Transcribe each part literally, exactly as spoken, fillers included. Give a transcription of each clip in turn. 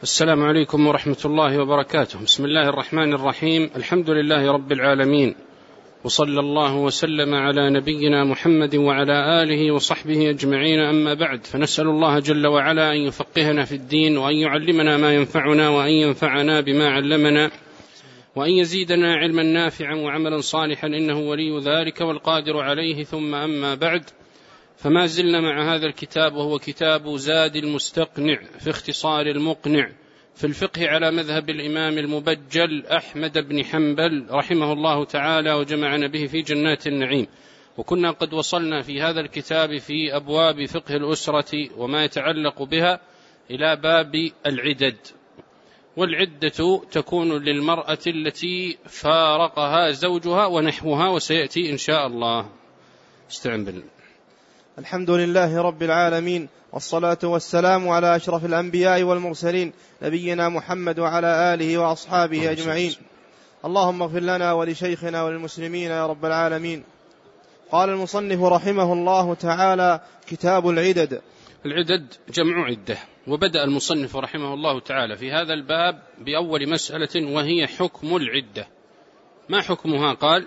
السلام عليكم ورحمة الله وبركاته. بسم الله الرحمن الرحيم. الحمد لله رب العالمين، وصلى الله وسلم على نبينا محمد وعلى آله وصحبه أجمعين، أما بعد، فنسأل الله جل وعلا أن يفقهنا في الدين، وأن يعلمنا ما ينفعنا، وأن ينفعنا بما علمنا، وأن يزيدنا علما نافعا وعملا صالحا، إنه ولي ذلك والقادر عليه. ثم أما بعد، فما زلنا مع هذا الكتاب، وهو كتاب زاد المستقنع في اختصار المقنع في الفقه على مذهب الإمام المبجل أحمد بن حنبل رحمه الله تعالى، وجمعنا به في جنات النعيم. وكنا قد وصلنا في هذا الكتاب في أبواب فقه الأسرة وما يتعلق بها إلى باب العدد. والعدة تكون للمرأة التي فارقها زوجها ونحوها، وسيأتي إن شاء الله. استعن بالله. الحمد لله رب العالمين، والصلاة والسلام على أشرف الأنبياء والمرسلين، نبينا محمد وعلى آله وأصحابه أجمعين. اللهم اغفر لنا ولشيخنا وللمسلمين يا رب العالمين. قال المصنف رحمه الله تعالى: كتاب العدد. العدد جمع عدة. وبدأ المصنف رحمه الله تعالى في هذا الباب بأول مسألة، وهي حكم العدة. ما حكمها؟ قال: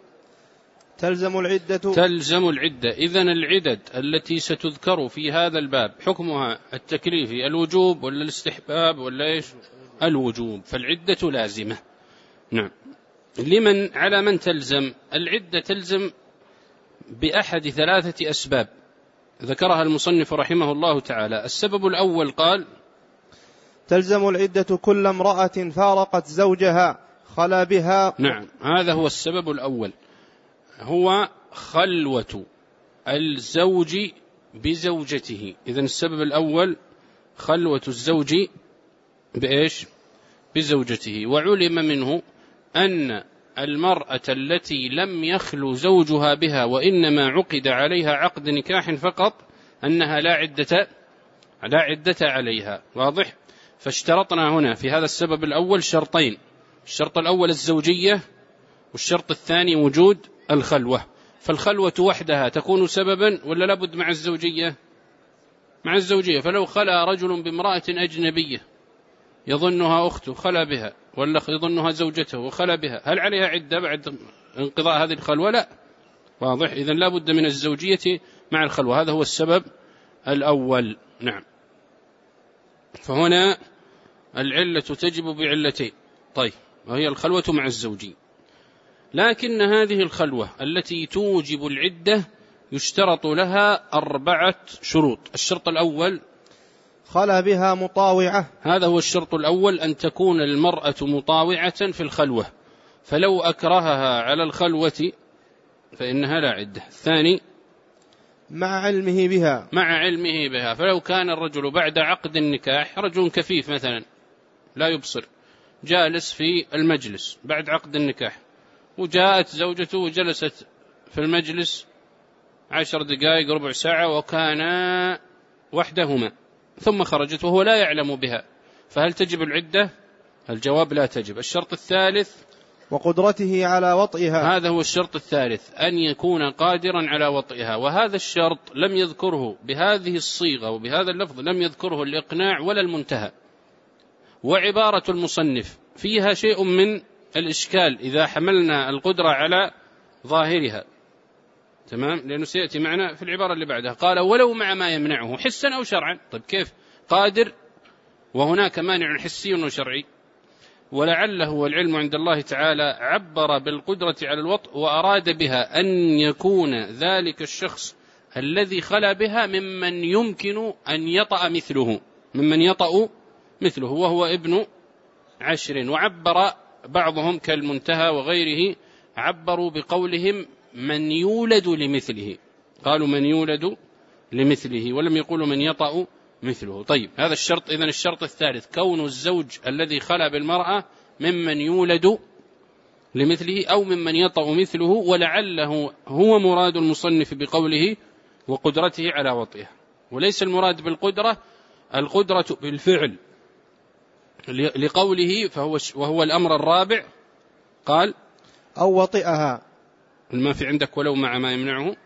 تلزم العدة تلزم العدة. إذن العدد التي ستذكر في هذا الباب حكمها التكليفي الوجوب ولا الاستحباب ولا إيش؟ الوجوب. فالعدة لازمة. نعم. لمن؟ على من تلزم العدة؟ تلزم بأحد ثلاثة أسباب ذكرها المصنف رحمه الله تعالى. السبب الأول قال: تلزم العدة كل امرأة فارقت زوجها خلا بها. نعم، هذا هو السبب الأول، هو خلوة الزوج بزوجته. إذن السبب الأول خلوة الزوج بإيش؟ بزوجته. وعلم منه أن المرأة التي لم يخلو زوجها بها وإنما عقد عليها عقد نكاح فقط، أنها لا عدة لا عدة عليها. واضح؟ فاشترطنا هنا في هذا السبب الأول شرطين: الشرط الأول الزوجية، والشرط الثاني وجود الخلوة. فالخلوة وحدها تكون سببا ولا لابد مع الزوجية؟ مع الزوجية. فلو خلى رجل بامرأة أجنبية يظنها أخته خلى بها، ولا يظنها زوجته وخلى بها، هل عليها عدة بعد انقضاء هذه الخلوة؟ لا. واضح؟ إذن لابد من الزوجية مع الخلوة. هذا هو السبب الأول. نعم. فهنا العلة تجب بعلتين، طيب، وهي الخلوة مع الزوجية. لكن هذه الخلوة التي توجب العدة يشترط لها أربعة شروط. الشرط الأول: خلا بها مطاوعة. هذا هو الشرط الأول، أن تكون المرأة مطاوعة في الخلوة، فلو أكرهها على الخلوة فإنها لا عدة. الثاني: مع علمه بها. مع علمه بها. فلو كان الرجل بعد عقد النكاح رجل كفيف مثلا لا يبصر، جالس في المجلس بعد عقد النكاح، وجاءت زوجته وجلست في المجلس عشر دقائق ربع ساعة وكانا وحدهما، ثم خرجت وهو لا يعلم بها، فهل تجب العدة؟ الجواب: لا تجب. الشرط الثالث: وقدرته على وطئها. هذا هو الشرط الثالث، أن يكون قادرا على وطئها. وهذا الشرط لم يذكره بهذه الصيغة وبهذا اللفظ، لم يذكره الإقناع ولا المنتهى. وعبارة المصنف فيها شيء من الإشكال إذا حملنا القدرة على ظاهرها، تمام، لأنه سيأتي معنا في العبارة اللي بعدها. قال: ولو مع ما يمنعه حسا أو شرعا. طيب، كيف قادر وهناك مانع حسي وشرعي؟ ولعله والعلم عند الله تعالى عبر بالقدرة على الوطء وأراد بها أن يكون ذلك الشخص الذي خلا بها ممن يمكن أن يطأ مثله ممن يطأ مثله وهو ابن عشر. وعبر بعضهم كالمنتهى وغيره، عبروا بقولهم من يولد لمثله، قالوا من يولد لمثله، ولم يقولوا من يطأ مثله. طيب، هذا الشرط. إذن الشرط الثالث كون الزوج الذي خلا بالمرأة ممن يولد لمثله أو ممن يطأ مثله، ولعله هو مراد المصنف بقوله وقدرته على وطئها، وليس المراد بالقدرة القدرة بالفعل، لقوله فهو وهو الأمر الرابع قال: أو وطئها. ما في عندك ولو مع ما يمنعه؟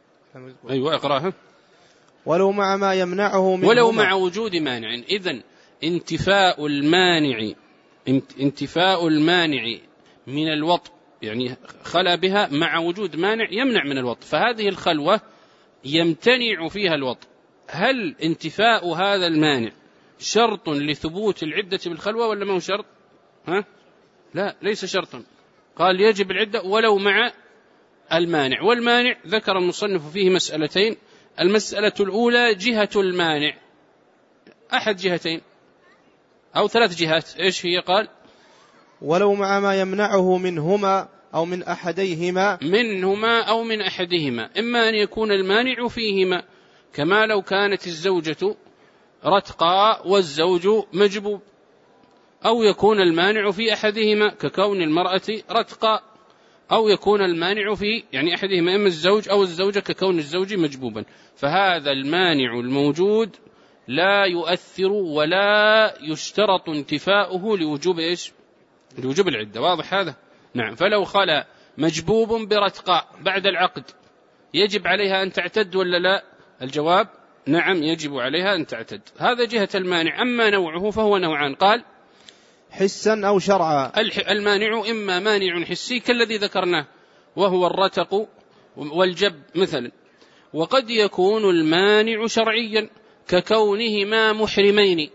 أيوة، اقرأها. ولو مع ما يمنعه منهما. ولو مع وجود مانع. إذن انتفاء المانع انتفاء المانع من الوطء، يعني خلا بها مع وجود مانع يمنع من الوطء، فهذه الخلوة يمتنع فيها الوطء. هل انتفاء هذا المانع شرط لثبوت العدة بالخلوة ولا ما هو شرط؟ ها؟ لا، ليس شرطا. قال يجب العدة ولو مع المانع. والمانع ذكر المصنف فيه مسألتين. المسألة الأولى جهة المانع، أحد جهتين أو ثلاث جهات. إيش هي؟ قال ولو مع ما يمنعه منهما أو من أحديهما منهما أو من أحدهما، إما أن يكون المانع فيهما، كما لو كانت الزوجة رتقاء والزوج مجبوب، أو يكون المانع في أحدهما ككون المرأة رتقاء، أو يكون المانع في يعني أحدهما إما الزوج أو الزوجة ككون الزوج مجبوبا. فهذا المانع الموجود لا يؤثر ولا يشترط انتفاؤه لوجوب إيش؟ لوجوب العدة. واضح هذا؟ نعم. فلو خلا مجبوب برتقاء بعد العقد يجب عليها أن تعتد ولا لا؟ الجواب نعم، يجب عليها أن تعتد. هذا جهة المانع. أما نوعه فهو نوعان، قال حسا أو شرعا. المانع إما مانع حسي كالذي ذكرناه وهو الرتق والجب مثلا، وقد يكون المانع شرعيا ككونهما محرمين.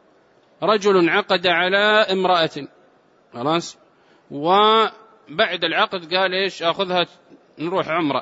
رجل عقد على امرأة خلاص، وبعد العقد قال إيش؟ أخذها نروح عمرة،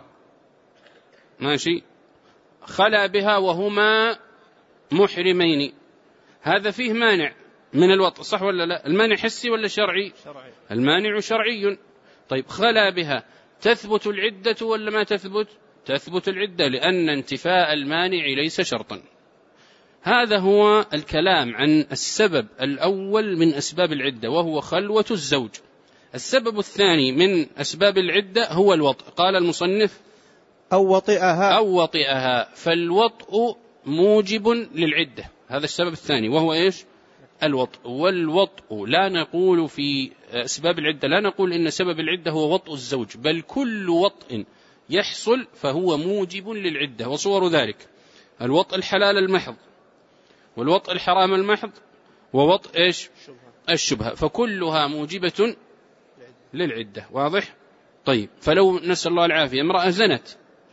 ماشي، خلا بها وهما محرمين، هذا فيه مانع من الوطء، صح ولا لا؟ المانع حسي ولا شرعي؟ شرعي. المانع شرعي. طيب خلا بها، تثبت العدة ولا ما تثبت؟ تثبت العدة، لأن انتفاء المانع ليس شرطا. هذا هو الكلام عن السبب الأول من أسباب العدة وهو خلوة الزوج. السبب الثاني من أسباب العدة هو الوطء. قال المصنف أو وطئها أو وطئها، فالوطء موجب للعدة. هذا السبب الثاني وهو إيش؟ الوطء. والوطء لا نقول في أسباب العدة لا نقول إن سبب العدة هو وطء الزوج، بل كل وطء يحصل فهو موجب للعدة. وصور ذلك الوطء الحلال المحض، والوطء الحرام المحض، ووطء إيش؟ الشبهة، فكلها موجبة للعدة. واضح؟ طيب، فلو نسأل الله العافية امرأة زنت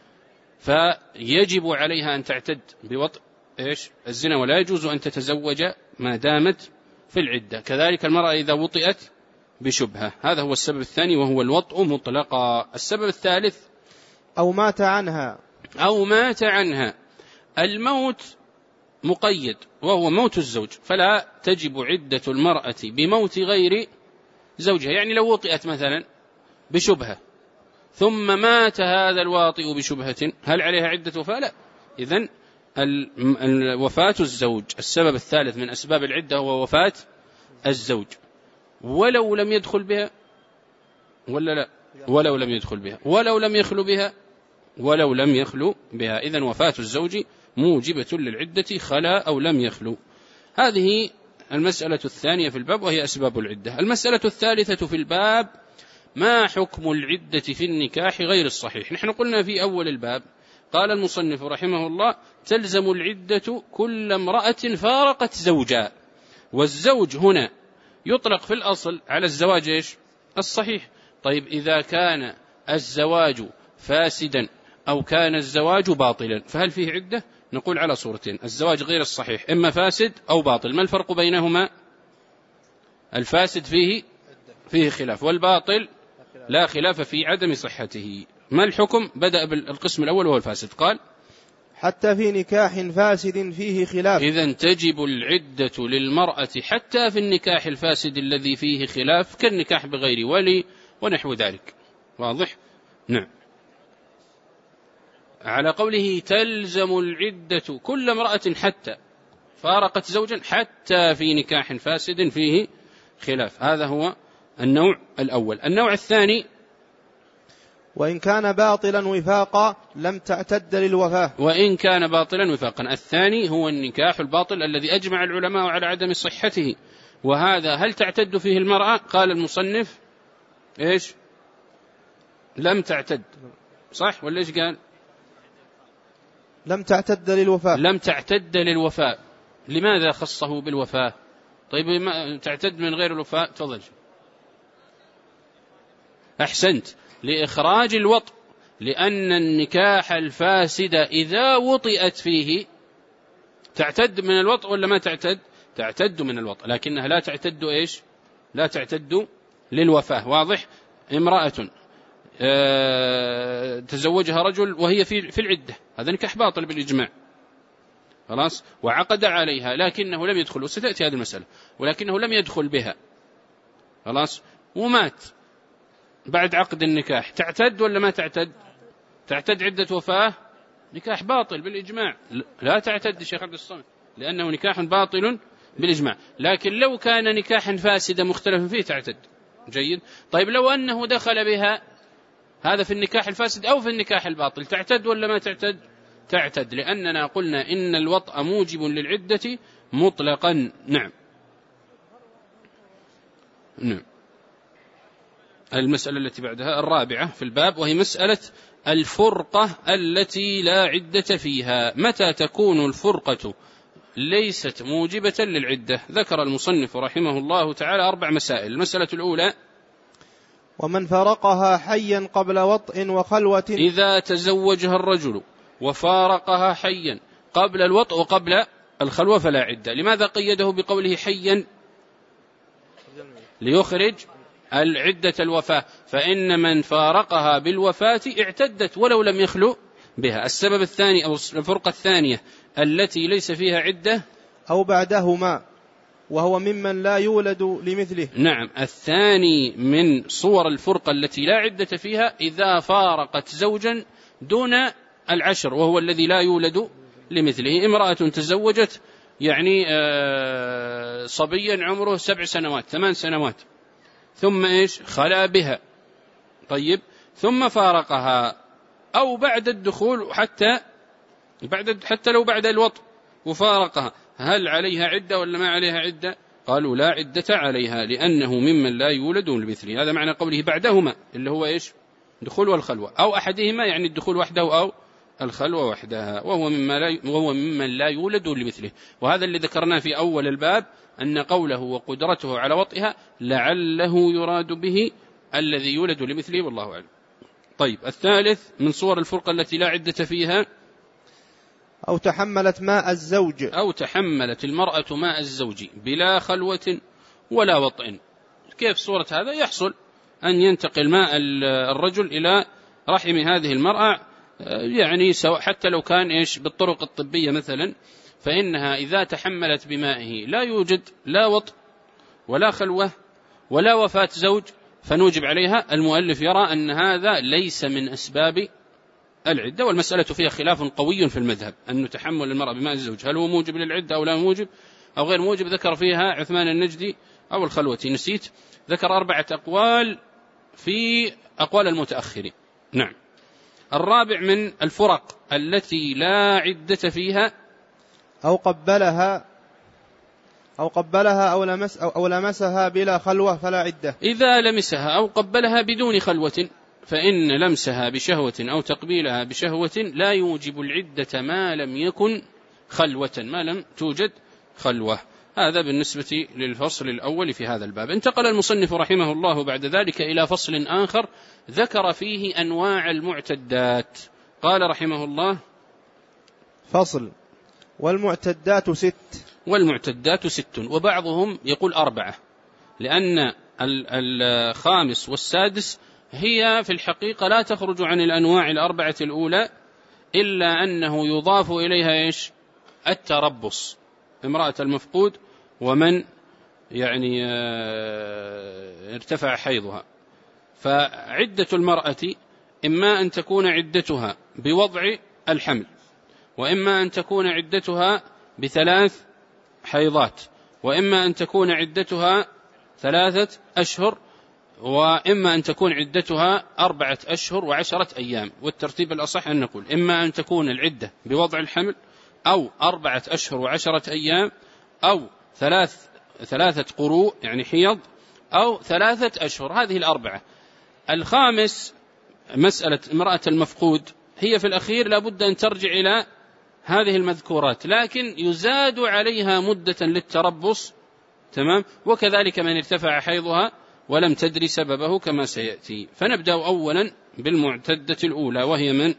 فيجب عليها أن تعتد بوطء إيش؟ الزنا، ولا يجوز أن تتزوج ما دامت في العدة. كذلك المرأة إذا وطئت بشبهة. هذا هو السبب الثاني وهو الوطء مطلقا. السبب الثالث أو مات عنها أو مات عنها. الموت مقيد وهو موت الزوج، فلا تجب عدة المرأة بموت غير زوجها. يعني لو وطئت مثلا بشبهة ثم مات هذا الواطئ بشبهة، هل عليها عدة وفاة؟ لا. إذن وفاة الزوج السبب الثالث من أسباب العدة هو وفاة الزوج، ولو لم يدخل بها ولا لا؟ ولو لم يدخل بها، ولو لم يخلو بها، ولو لم يخلو بها. إذن وفاة الزوج موجبة للعدة خلا أو لم يخلو. هذه المسألة الثانية في الباب وهي أسباب العدة. المسألة الثالثة في الباب ما حكم العدة في النكاح غير الصحيح. نحن قلنا في أول الباب قال المصنف رحمه الله تلزم العدة كل امرأة فارقت زوجا، والزوج هنا يطلق في الأصل على الزواج إيش؟ الصحيح. طيب إذا كان الزواج فاسدا أو كان الزواج باطلا فهل فيه عدة؟ نقول على صورتين: الزواج غير الصحيح إما فاسد أو باطل. ما الفرق بينهما؟ الفاسد فيه فيه خلاف، والباطل لا خلاف في عدم صحته. ما الحكم؟ بدأ بالقسم الأول وهو الفاسد، قال حتى في نكاح فاسد فيه خلاف. إذن تجب العدة للمرأة حتى في النكاح الفاسد الذي فيه خلاف كالنكاح بغير ولي ونحو ذلك. واضح؟ نعم. على قوله تلزم العدة كل امرأة حتى فارقت زوجا حتى في نكاح فاسد فيه خلاف. هذا هو النوع الأول. النوع الثاني وإن كان باطلا وفاقا لم تعتد للوفاة. وإن كان باطلا وفاقا. الثاني هو النكاح الباطل الذي أجمع العلماء على عدم صحته، وهذا هل تعتد فيه المرأة؟ قال المصنف إيش؟ لم تعتد، صح ولا إيش قال؟ لم تعتد للوفاة. لم تعتد للوفاة. لماذا خصه بالوفاة؟ طيب ما تعتد من غير الوفاة؟ تفضل. أحسنت، لإخراج الوطء، لأن النكاح الفاسد إذا وطئت فيه تعتد من الوطء ولا ما تعتد؟ تعتد من الوطء، لكنها لا تعتد إيش؟ لا تعتد للوفاة. واضح؟ امرأة أه تزوجها رجل وهي في في العدة، هذا نكاح باطل بالإجماع، خلاص، وعقد عليها لكنه لم يدخل، وستأتي هذه المسألة، ولكنه لم يدخل بها، خلاص، ومات بعد عقد النكاح، تعتد ولا ما تعتد؟ تعتد عدة وفاة، نكاح باطل بالإجماع، لا تعتد شيخ عبد الصمد، لأنه نكاح باطل بالإجماع. لكن لو كان نكاحا فاسدا مختلفا فيه تعتد. جيد. طيب لو أنه دخل بها، هذا في النكاح الفاسد أو في النكاح الباطل، تعتد ولا ما تعتد؟ تعتد، لأننا قلنا إن الوطأ موجب للعدة مطلقا. نعم. نعم. المسألة التي بعدها الرابعة في الباب، وهي مسألة الفرقة التي لا عدة فيها. متى تكون الفرقة ليست موجبة للعدة؟ ذكر المصنف رحمه الله تعالى أربع مسائل. المسألة الأولى: ومن فارقها حيا قبل وطء وخلوة. إذا تزوجها الرجل وفارقها حيا قبل الوطء وقبل الخلوة فلا عدة. لماذا قيده بقوله حيا؟ ليخرج العدة الوفاة، فإن من فارقها بالوفاة اعتدت ولو لم يخلو بها. السبب الثاني أو الفرقة الثانية التي ليس فيها عدة: أو بعدهما، وهو ممن لا يولد لمثله. نعم، الثاني من صور الفرقة التي لا عدة فيها إذا فارقت زوجا دون العشر، وهو الذي لا يولد لمثله. امرأة تزوجت يعني صبيا عمره سبع سنوات ثمان سنوات، ثم إيش؟ خلا بها، طيب، ثم فارقها، أو بعد الدخول، حتى بعد حتى لو بعد الوطء وفارقها، هل عليها عدة ولا ما عليها عدة؟ قالوا لا عدة عليها، لأنه ممن لا يولد لمثله. هذا معنى قوله بعدهما، اللي هو إيش؟ دخول والخلوة، أو أحدهما، يعني الدخول وحده أو الخلوة وحدها، وهو مما لا وهو ممن لا يولد لمثله. وهذا اللي ذكرناه في أول الباب، أن قوله وقدرته على وطئها لعله يراد به الذي يولد لمثله، والله أعلم. طيب، الثالث من صور الفرقة التي لا عدة فيها: أو تحملت ماء الزوج. أو تحملت المرأة ماء الزوج بلا خلوة ولا وطئ. كيف صورة هذا؟ يحصل أن ينتقل ماء الرجل إلى رحم هذه المرأة، يعني سواء حتى لو كان إيش بالطرق الطبية مثلا، فإنها إذا تحملت بمائه لا يوجد لا وطء ولا خلوة ولا وفاة زوج، فنوجب عليها. المؤلف يرى أن هذا ليس من أسباب العدة، والمسألة فيها خلاف قوي في المذهب، أن تحمل المرأة بماء الزوج هل هو موجب للعدة أو لا موجب أو غير موجب. ذكر فيها عثمان النجدي أو الخلوة نسيت، ذكر أربعة أقوال في أقوال المتأخرين. نعم. الرابع من الفرق التي لا عدة فيها: أو قبلها أو قبلها أو, لمس أو لمسها بلا خلوة فلا عدة. إذا لمسها أو قبلها بدون خلوة، فإن لمسها بشهوة أو تقبيلها بشهوة لا يوجب العدة ما لم يكن خلوة، ما لم توجد خلوة. هذا بالنسبة للفصل الأول في هذا الباب. انتقل المصنف رحمه الله بعد ذلك إلى فصل آخر ذكر فيه أنواع المعتدات. قال رحمه الله: فصل: والمعتدات ست. والمعتدات ست، وبعضهم يقول أربعة، لأن الخامس والسادس هي في الحقيقة لا تخرج عن الأنواع الأربعة الأولى، إلا أنه يضاف إليها إيش؟ التربص، امرأة المفقود، ومن يعني ارتفع حيضها. فعدة المرأة إما أن تكون عدتها بوضع الحمل، وإما أن تكون عدتها بثلاث حيضات، وإما أن تكون عدتها ثلاثة أشهر، وإما أن تكون عدتها أربعة أشهر وعشرة أيام. والترتيب الأصح أن نقول إما أن تكون العدة بوضع الحمل، أو أربعة أشهر وعشرة أيام، أو ثلاث ثلاثة قروء يعني حيض، أو ثلاثة أشهر. هذه الأربعة. الخامس مسألة امرأة المفقود، هي في الأخير لابد أن ترجع إلى هذه المذكورات، لكن يزاد عليها مدة للتربص، تمام، وكذلك من ارتفع حيضها ولم تدري سببه كما سيأتي. فنبدأ أولا بالمعتدة الأولى وهي من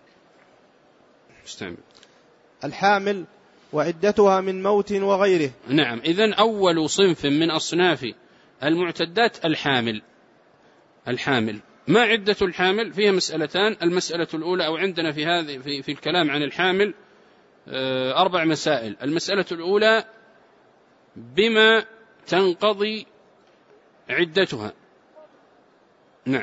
استعمل الحامل وعدتها من موت وغيره. نعم، إذن أول صنف من أصناف المعتدات الحامل. الحامل ما عدة الحامل؟ فيها مسألتان. المسألة الأولى، أو عندنا في هذه في, في الكلام عن الحامل أربع مسائل. المسألة الأولى بما تنقضي عدتها. نعم.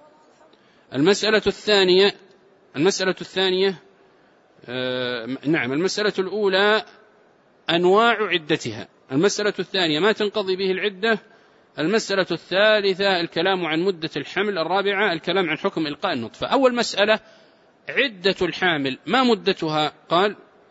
المسألة الثانية المسألة الثانية آه نعم المسألة الأولى أنواع عدتها. المسألة الثانية ما تنقضي به العدة. المسألة الثالثة الكلام عن مدة الحمل. الرابعة الكلام عن حكم إلقاء النطفة. أول مسألة عدة الحامل، ما مدتها؟ قال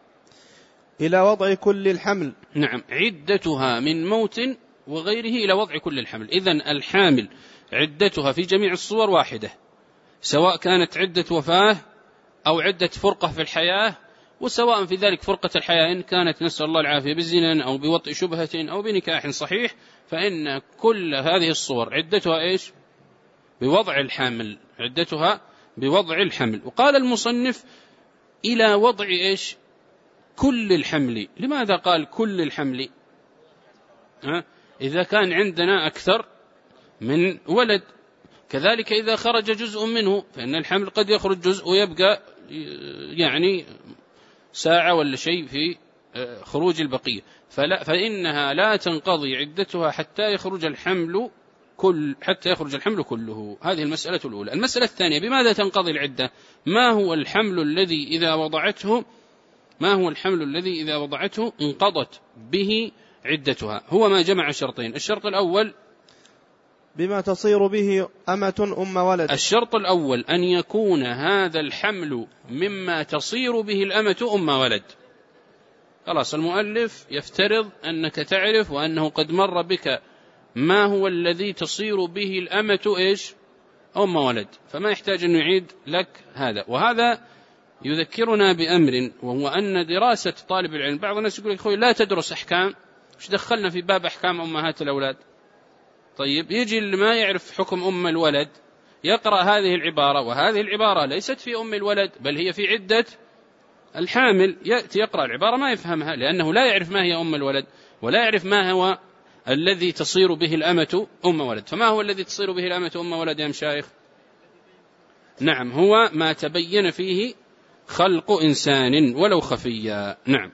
إلى وضع كل الحمل. نعم، عدتها من موت وغيره إلى وضع كل الحمل. إذن الحامل عدتها في جميع الصور واحدة، سواء كانت عدة وفاة أو عدة فرقة في الحياة، وسواء في ذلك فرقة الحياة إن كانت نسأل الله العافية بزنا أو بوطئ شبهة أو بنكاح صحيح، فإن كل هذه الصور عدتها إيش؟ بوضع الحمل. عدتها بوضع الحمل. وقال المصنف إلى وضع إيش؟ كل الحمل. لماذا قال كل الحمل؟ ها؟ إذا كان عندنا أكثر من ولد، كذلك إذا خرج جزء منه، فإن الحمل قد يخرج جزء ويبقى يعني ساعة ولا شيء في خروج البقية، فلا فإنها لا تنقضي عدتها حتى يخرج الحمل كل حتى يخرج الحمل كله. هذه المسألة الأولى. المسألة الثانية بماذا تنقضي العدة؟ ما هو الحمل الذي إذا وضعته ما هو الحمل الذي إذا وضعته انقضت به عدتها؟ هو ما جمع شرطين. الشرط الأول بما تصير به أمة أم ولد. الشرط الأول أن يكون هذا الحمل مما تصير به الأمة أم ولد. خلاص، المؤلف يفترض أنك تعرف وأنه قد مر بك ما هو الذي تصير به الأمة إيش؟ أم ولد، فما يحتاج أن يعيد لك هذا. وهذا يذكرنا بأمر، وهو أن دراسة طالب العلم، بعض الناس يقول أخوي لا تدرس أحكام، إيش دخلنا في باب أحكام أمهات الأولاد؟ طيب، يجي اللي ما يعرف حكم أم الولد يقرأ هذه العبارة، وهذه العبارة ليست في أم الولد بل هي في عدة الحامل، يأتي يقرأ العبارة ما يفهمها، لأنه لا يعرف ما هي أم الولد ولا يعرف ما هو الذي تصير به الأمة أم ولد. فما هو الذي تصير به الأمة أم ولد يا مشايخ؟ نعم، هو ما تبين فيه خلق إنسان ولو خفيا. نعم.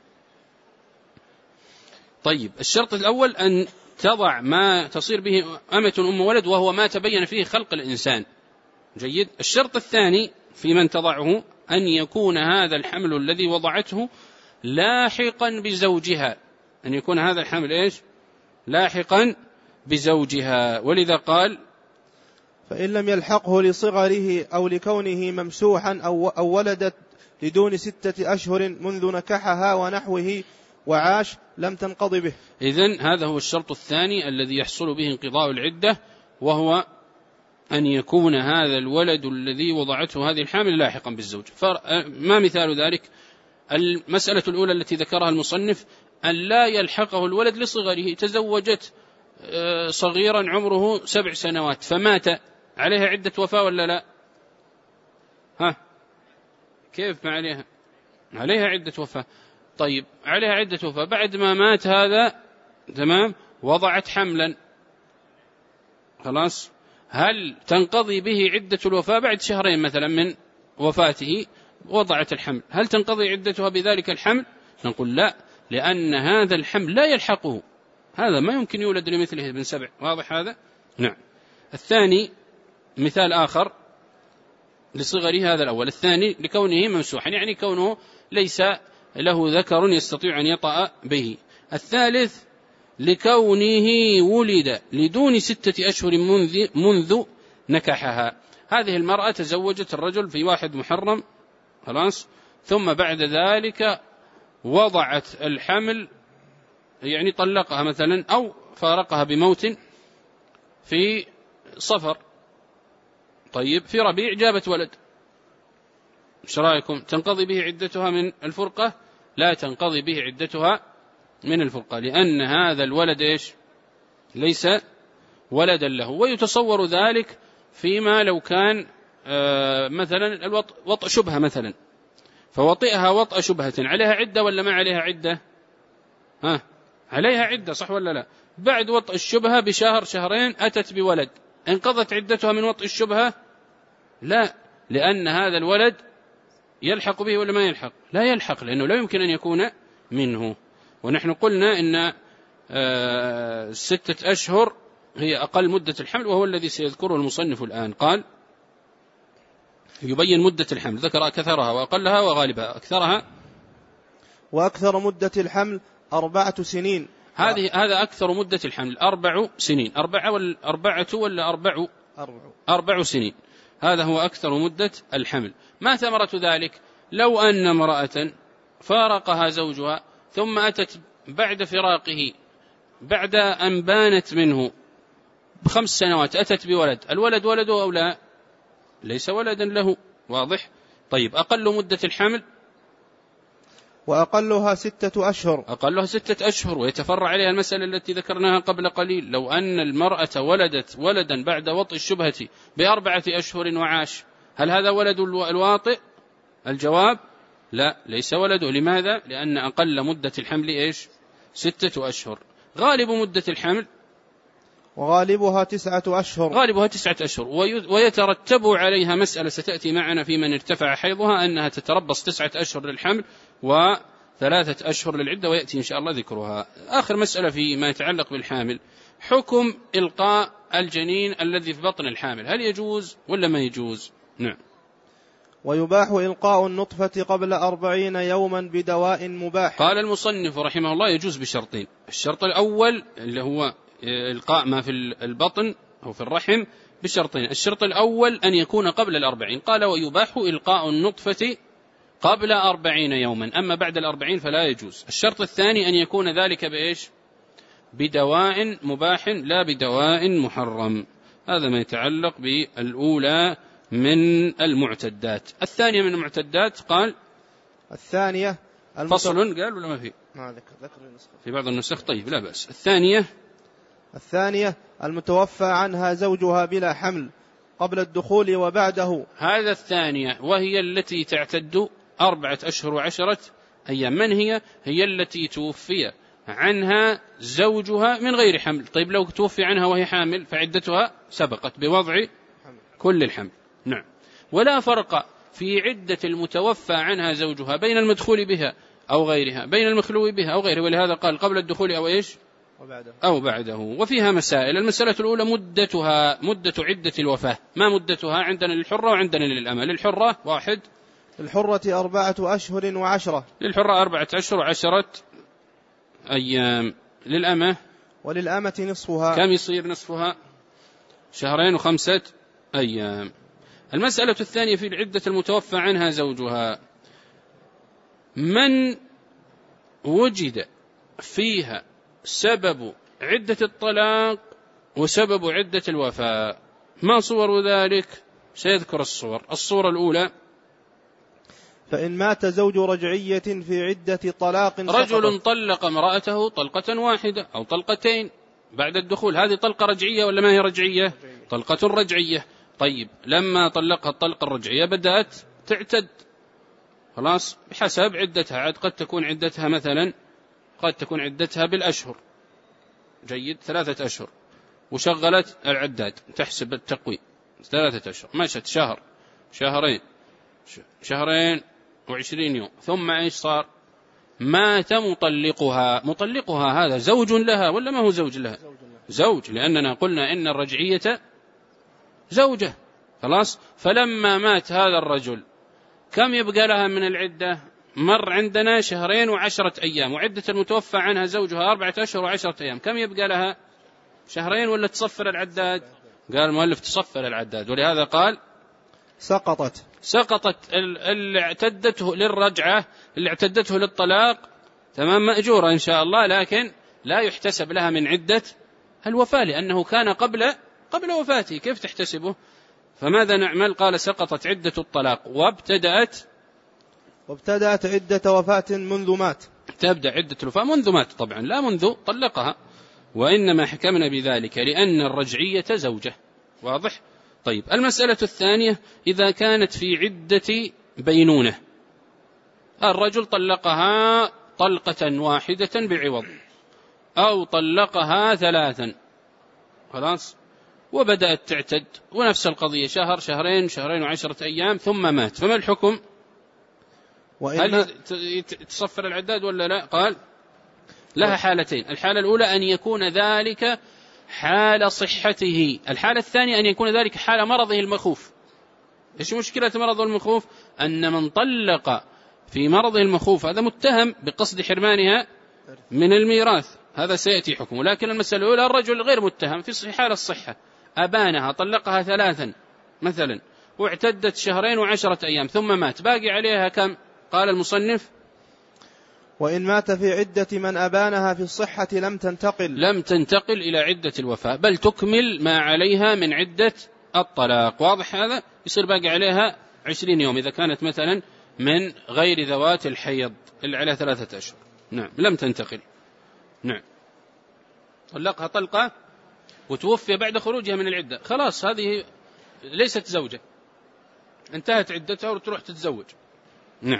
طيب، الشرط الأول أن تضع ما تصير به أمة أم ولد وهو ما تبين فيه خلق الإنسان. جيد. الشرط الثاني في من تضعه أن يكون هذا الحمل الذي وضعته لاحقا بزوجها، أن يكون هذا الحمل إيش؟ لاحقا بزوجها. ولذا قال فإن لم يلحقه لصغره أو لكونه ممسوحا أو, أو ولدت لدون ستة أشهر منذ نكحها ونحوه وعاش لم تنقض به. إذن هذا هو الشرط الثاني الذي يحصل به انقضاء العدة، وهو أن يكون هذا الولد الذي وضعته هذه الحامل لاحقا بالزوج. فما مثال ذلك؟ المسألة الأولى التي ذكرها المصنف أن لا يلحقه الولد لصغره، تزوجت صغيرا عمره سبع سنوات فمات، عليها عدة وفاة ولا لا؟ ها كيف ما عليها؟ عليها عدة وفاة. طيب، عليها عدة وفاة، بعد ما مات هذا تمام وضعت حملا، خلاص، هل تنقضي به عدة الوفاة؟ بعد شهرين مثلا من وفاته وضعت الحمل، هل تنقضي عدتها بذلك الحمل؟ نقول لا، لأن هذا الحمل لا يلحقه، هذا ما يمكن يولد لمثله ابن سبع. واضح هذا؟ نعم. الثاني مثال آخر لصغره هذا الأول. الثاني لكونه ممسوحا، يعني كونه ليس له ذكر يستطيع أن يطأ به. الثالث لكونه ولد لدون ستة أشهر منذ, منذ نكحها. هذه المرأة تزوجت الرجل في واحد محرم، خلاص، ثم بعد ذلك وضعت الحمل، يعني طلقها مثلا أو فارقها بموت في صفر، طيب في ربيع جابت ولد، إيش رأيكم؟ تنقضي به عدتها من الفرقة؟ لا تنقضي به عدتها من الفرقة، لأن هذا الولد إيش؟ ليس ولدا له. ويتصور ذلك فيما لو كان آه مثلا الوطء شبهة مثلا، فوطئها وطأ شبهة، عليها عدة ولا ما عليها عدة؟ ها، عليها عدة صح ولا لا؟ بعد وطء الشبهة بشهر شهرين أتت بولد، انقضت عدتها من وطء الشبهة؟ لا، لأن هذا الولد يلحق به ولا ما يلحق؟ لا يلحق، لأنه لا يمكن أن يكون منه. ونحن قلنا إن آه ستة أشهر هي أقل مدة الحمل، وهو الذي سيذكره المصنف الآن. قال يبين مدة الحمل، ذكر أكثرها وأقلها وغالبها. أكثرها وأكثر مدة الحمل أربعة سنين. هذه هذا أكثر مدة الحمل أربع سنين. أربعة ولا أربعة ولا أربع؟ أربع. أربع سنين، هذا هو أكثر مدة الحمل. ما ثمرة ذلك؟ لو أن امرأة فارقها زوجها ثم أتت بعد فراقه بعد أن بانت منه بخمس سنوات أتت بولد، الولد ولده أو لا؟ ليس ولدا له، واضح؟ طيب أقل مدة الحمل؟ وأقلها ستة أشهر. أقلها ستة أشهر. ويتفرع عليها المسألة التي ذكرناها قبل قليل، لو أن المرأة ولدت ولدا بعد وطء الشبهة بأربعة أشهر وعاش، هل هذا ولد الواطئ؟ الجواب لا، ليس ولده. لماذا؟ لأن أقل مدة الحمل إيش؟ ستة أشهر. غالب مدة الحمل؟ وغالبها تسعة أشهر. غالبها تسعة أشهر. ويترتب عليها مسألة ستأتي معنا في من ارتفع حيضها، أنها تتربص تسعة أشهر للحمل وثلاثة أشهر للعدة، ويأتي إن شاء الله ذكرها. آخر مسألة فيما يتعلق بالحامل، حكم إلقاء الجنين الذي في بطن الحامل، هل يجوز ولا ما يجوز؟ نعم. ويباح إلقاء النطفة قبل أربعين يوما بدواء مباح. قال المصنف رحمه الله يجوز بشرطين. الشرط الأول اللي هو إلقاء ما في البطن أو في الرحم بشرطين. الشرط الأول أن يكون قبل الأربعين، قال ويباح إلقاء النطفة قبل أربعين يوما، أما بعد الأربعين فلا يجوز. الشرط الثاني أن يكون ذلك بإيش؟ بدواء مباح لا بدواء محرم. هذا ما يتعلق بالأولى من المعتدات. الثانية من المعتدات قال الثانية فصل، قال ولا ما في؟ ما ذكر ذكر النسخة في بعض النسخ. طيب لا بأس. الثانية الثانية المتوفى عنها زوجها بلا حمل قبل الدخول وبعده. هذا الثانية، وهي التي تعتد أربعة أشهر وعشرة أيام. من هي؟ هي التي توفي عنها زوجها من غير حمل. طيب لو توفي عنها وهي حامل فعدتها سبقت بوضع كل الحمل. نعم. ولا فرق في عدة المتوفى عنها زوجها بين المدخول بها أو غيرها، بين المخلو بها أو غيره، ولهذا قال قبل الدخول أو إيش؟ وبعده. أو بعده. وفيها مسائل. المسألة الأولى مدتها، مدة عدة الوفاة، ما مدتها عندنا للحرة وعندنا للأمة؟ للحرة واحد، للحرة أربعة أشهر وعشرة. للحرة أربعة أشهر وعشرة أيام. للأمة؟ وللأمة نصفها. كم يصير نصفها؟ شهرين وخمسة أيام. المسألة الثانية في العدة المتوفى عنها زوجها، من وجد فيها سبب عدة الطلاق وسبب عدة الوفاة، ما صور ذلك؟ سيذكر الصور. الصورة الأولى: فإن مات زوج رجعية في عدة طلاق رجل طلق امرأته طلقة واحدة أو طلقتين بعد الدخول، هذه طلقة رجعية ولا ما هي رجعية؟ طلقة رجعية. طيب لما طلقها الطلقة الرجعية بدأت تعتد، خلاص بحسب عدتها، عاد قد تكون عدتها مثلا قد تكون عدتها بالأشهر، جيد، ثلاثة أشهر، وشغلت العداد تحسب التقويم ثلاثة أشهر، مشت شهر شهرين شهرين وعشرين يوم، ثم إيش صار؟ مات مطلقها. مطلقها هذا زوج لها ولا ما هو زوج لها؟ زوج، لأننا قلنا إن الرجعية زوجة، خلاص. فلما مات هذا الرجل كم يبقى لها من العدة؟ مر عندنا شهرين وعشرة أيام، وعدة المتوفى عنها زوجها أربعة أشهر وعشرة أيام، كم يبقى لها؟ شهرين ولا تصفر العداد؟ قال المؤلف تصفر العداد، ولهذا قال سقطت سقطت اللي اعتدته للرجعة، اللي اعتدته للطلاق، تمام، مأجورة إن شاء الله، لكن لا يحتسب لها من عدة الوفاة لأنه كان قبل قبل وفاته، كيف تحتسبه؟ فماذا نعمل؟ قال سقطت عدة الطلاق وابتدأت وابتدأت عدة وفاة منذ مات. تبدأ عدة الوفاة منذ مات طبعا، لا منذ طلقها، وإنما حكمنا بذلك لأن الرجعية زوجة. واضح؟ طيب المسألة الثانية إذا كانت في عدة بينونة، الرجل طلقها طلقة واحدة بعوض أو طلقها ثلاثا خلاص وبدأت تعتد ونفس القضية شهر شهرين شهرين وعشرة أيام ثم مات، فما الحكم؟ هل تصفر العداد ولا لا؟ قال لها حالتين، الحالة الأولى أن يكون ذلك حال صحته، الحالة الثانية أن يكون ذلك حال مرضه المخوف. إيش مشكلة مرضه المخوف؟ أن من طلق في مرضه المخوف هذا متهم بقصد حرمانها من الميراث، هذا سيأتي حكمه. لكن المسألة الأولى الرجل غير متهم في حال الصحة، أبانها طلقها ثلاثا مثلا واعتدت شهرين وعشرة أيام ثم مات، باقي عليها كم؟ قال المصنف وإن مات في عدة من أبانها في الصحة لم تنتقل لم تنتقل إلى عدة الوفاة، بل تكمل ما عليها من عدة الطلاق. واضح هذا؟ يصير باقي عليها عشرين يوم إذا كانت مثلا من غير ذوات الحيض اللي عليها ثلاثة أشهر. نعم لم تنتقل. نعم طلقها طلقة وتوفي بعد خروجها من العدة، خلاص هذه ليست زوجة، انتهت عدتها وتروح تتزوج. نعم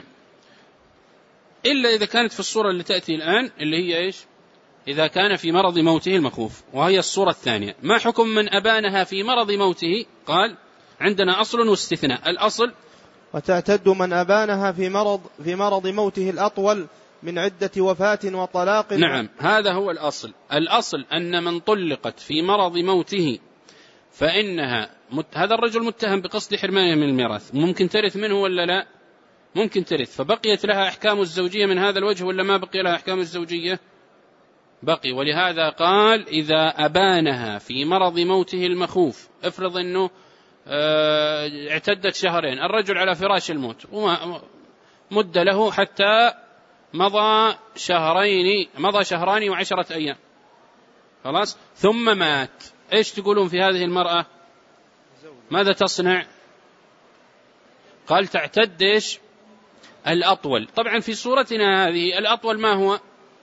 إلا إذا كانت في الصورة اللي تأتي الآن اللي هي إيش؟ إذا كان في مرض موته المخوف، وهي الصورة الثانية. ما حكم من أبانها في مرض موته؟ قال عندنا أصل واستثناء. الأصل وتعتد من أبانها في مرض في مرض موته الأطول من عدة وفاة وطلاق. نعم هذا هو الأصل. الأصل أن من طلقت في مرض موته فإنها مت... هذا الرجل متهم بقصد حرمانه من الميراث، ممكن ترث منه ولا لا؟ ممكن ترث، فبقيت لها أحكام الزوجية من هذا الوجه ولا ما بقي لها أحكام الزوجية؟ بقي. ولهذا قال إذا أبانها في مرض موته المخوف، افرض أنه اه اعتدت شهرين، الرجل على فراش الموت وما مد له حتى مضى شهرين مضى شهران وعشرة أيام خلاص ثم مات، إيش تقولون في هذه المرأة؟ ماذا تصنع؟ قال تعتد إيش؟ الأطول. طبعا في صورتنا هذه الأطول ما هو؟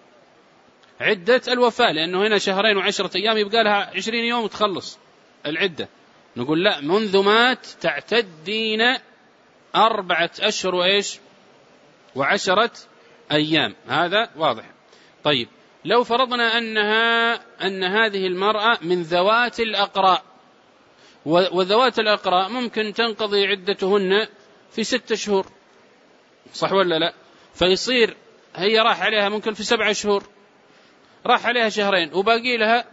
عدة الوفاة، لأنه هنا شهرين وعشرة أيام يبقى لها عشرين يوم وتخلص العدة. نقول لا، منذ مات تعتدين أربعة أشهر وإيش وعشرة أيام، هذا واضح. طيب لو فرضنا أنها أن هذه المرأة من ذوات الأقراء، وذوات الأقراء ممكن تنقضي عدتهن في ستة شهور، صح ولا لا؟ فيصير هي راح عليها ممكن في سبعة شهور، راح عليها شهرين وباقي لها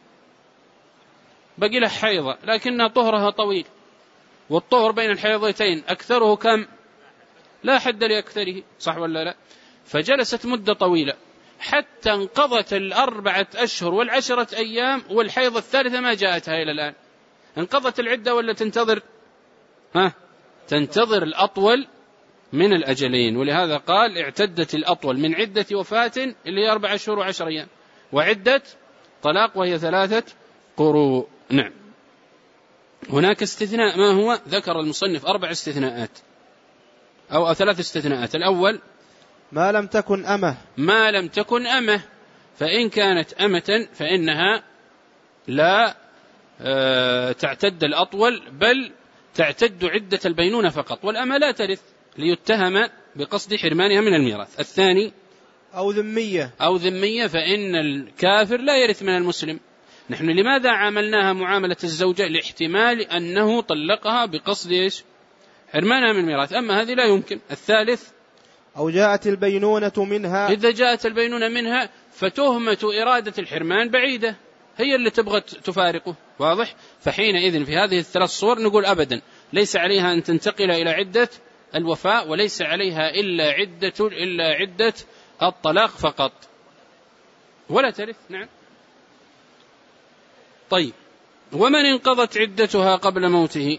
باقي لها حيضة، لكنها طهرها طويل، والطهر بين الحيضتين أكثره كم؟ لا حد لأكثره، صح ولا لا؟ فجلست مدة طويلة حتى انقضت الأربعة أشهر والعشرة أيام والحيض الثالثة ما جاءتها إلى الآن، انقضت العدة ولا تنتظر؟ ها تنتظر الأطول من الأجلين. ولهذا قال اعتدت الأطول من عدة وفاة اللي هي أربعة أشهر وعشر أيام، وعدة طلاق وهي ثلاثة قروء. نعم هناك استثناء، ما هو؟ ذكر المصنف أربع استثناءات أو ثلاث استثناءات. الأول ما لم تكن أمه، ما لم تكن أمه، فإن كانت أمة فإنها لا تعتد الأطول بل تعتد عدة البينونة فقط، والأمة لا ترث ليتهم بقصد حرمانها من الميراث. الثاني أو ذمية، أو ذمية، فإن الكافر لا يرث من المسلم. نحن لماذا عاملناها معاملة الزوجة؟ لاحتمال أنه طلقها بقصد إيش؟ حرمانها من الميراث، أما هذه لا يمكن. الثالث أو جاءت البينونة منها، إذا جاءت البينونة منها فتهمة إرادة الحرمان بعيدة، هي اللي تبغى تفارقه، واضح؟ فحينئذ في هذه الثلاث صور نقول أبدا ليس عليها أن تنتقل إلى عدة الوفاء، وليس عليها إلا عدة إلا عدة الطلاق فقط، ولا ترث. نعم. طيب ومن انقضت عدتها قبل موته؟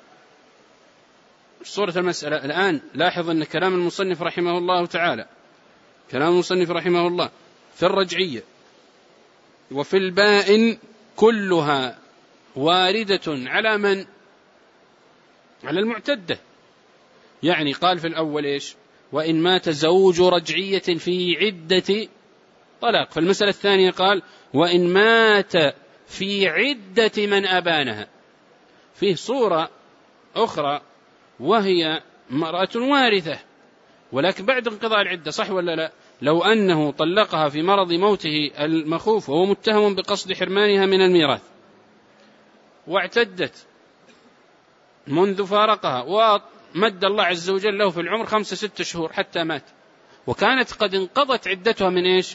صورة المسألة الآن لاحظ أن كلام المصنف رحمه الله تعالى، كلام المصنف رحمه الله في الرجعية وفي البائن كلها واردة على من؟ على المعتدة. يعني قال في الأول إيش؟ وإن مات زوج رجعية في عدة طلاق. فالمسألة الثانية قال وإن مات في عدة من أبانها. فيه صورة أخرى وهي امرأة وارثة ولكن بعد انقضاء العدة، صح ولا لا؟ لو أنه طلقها في مرض موته المخوف وهو متهم بقصد حرمانها من الميراث واعتدت منذ فارقها ومد الله عز وجل له في العمر خمسة ست شهور حتى مات، وكانت قد انقضت عدتها من إيش؟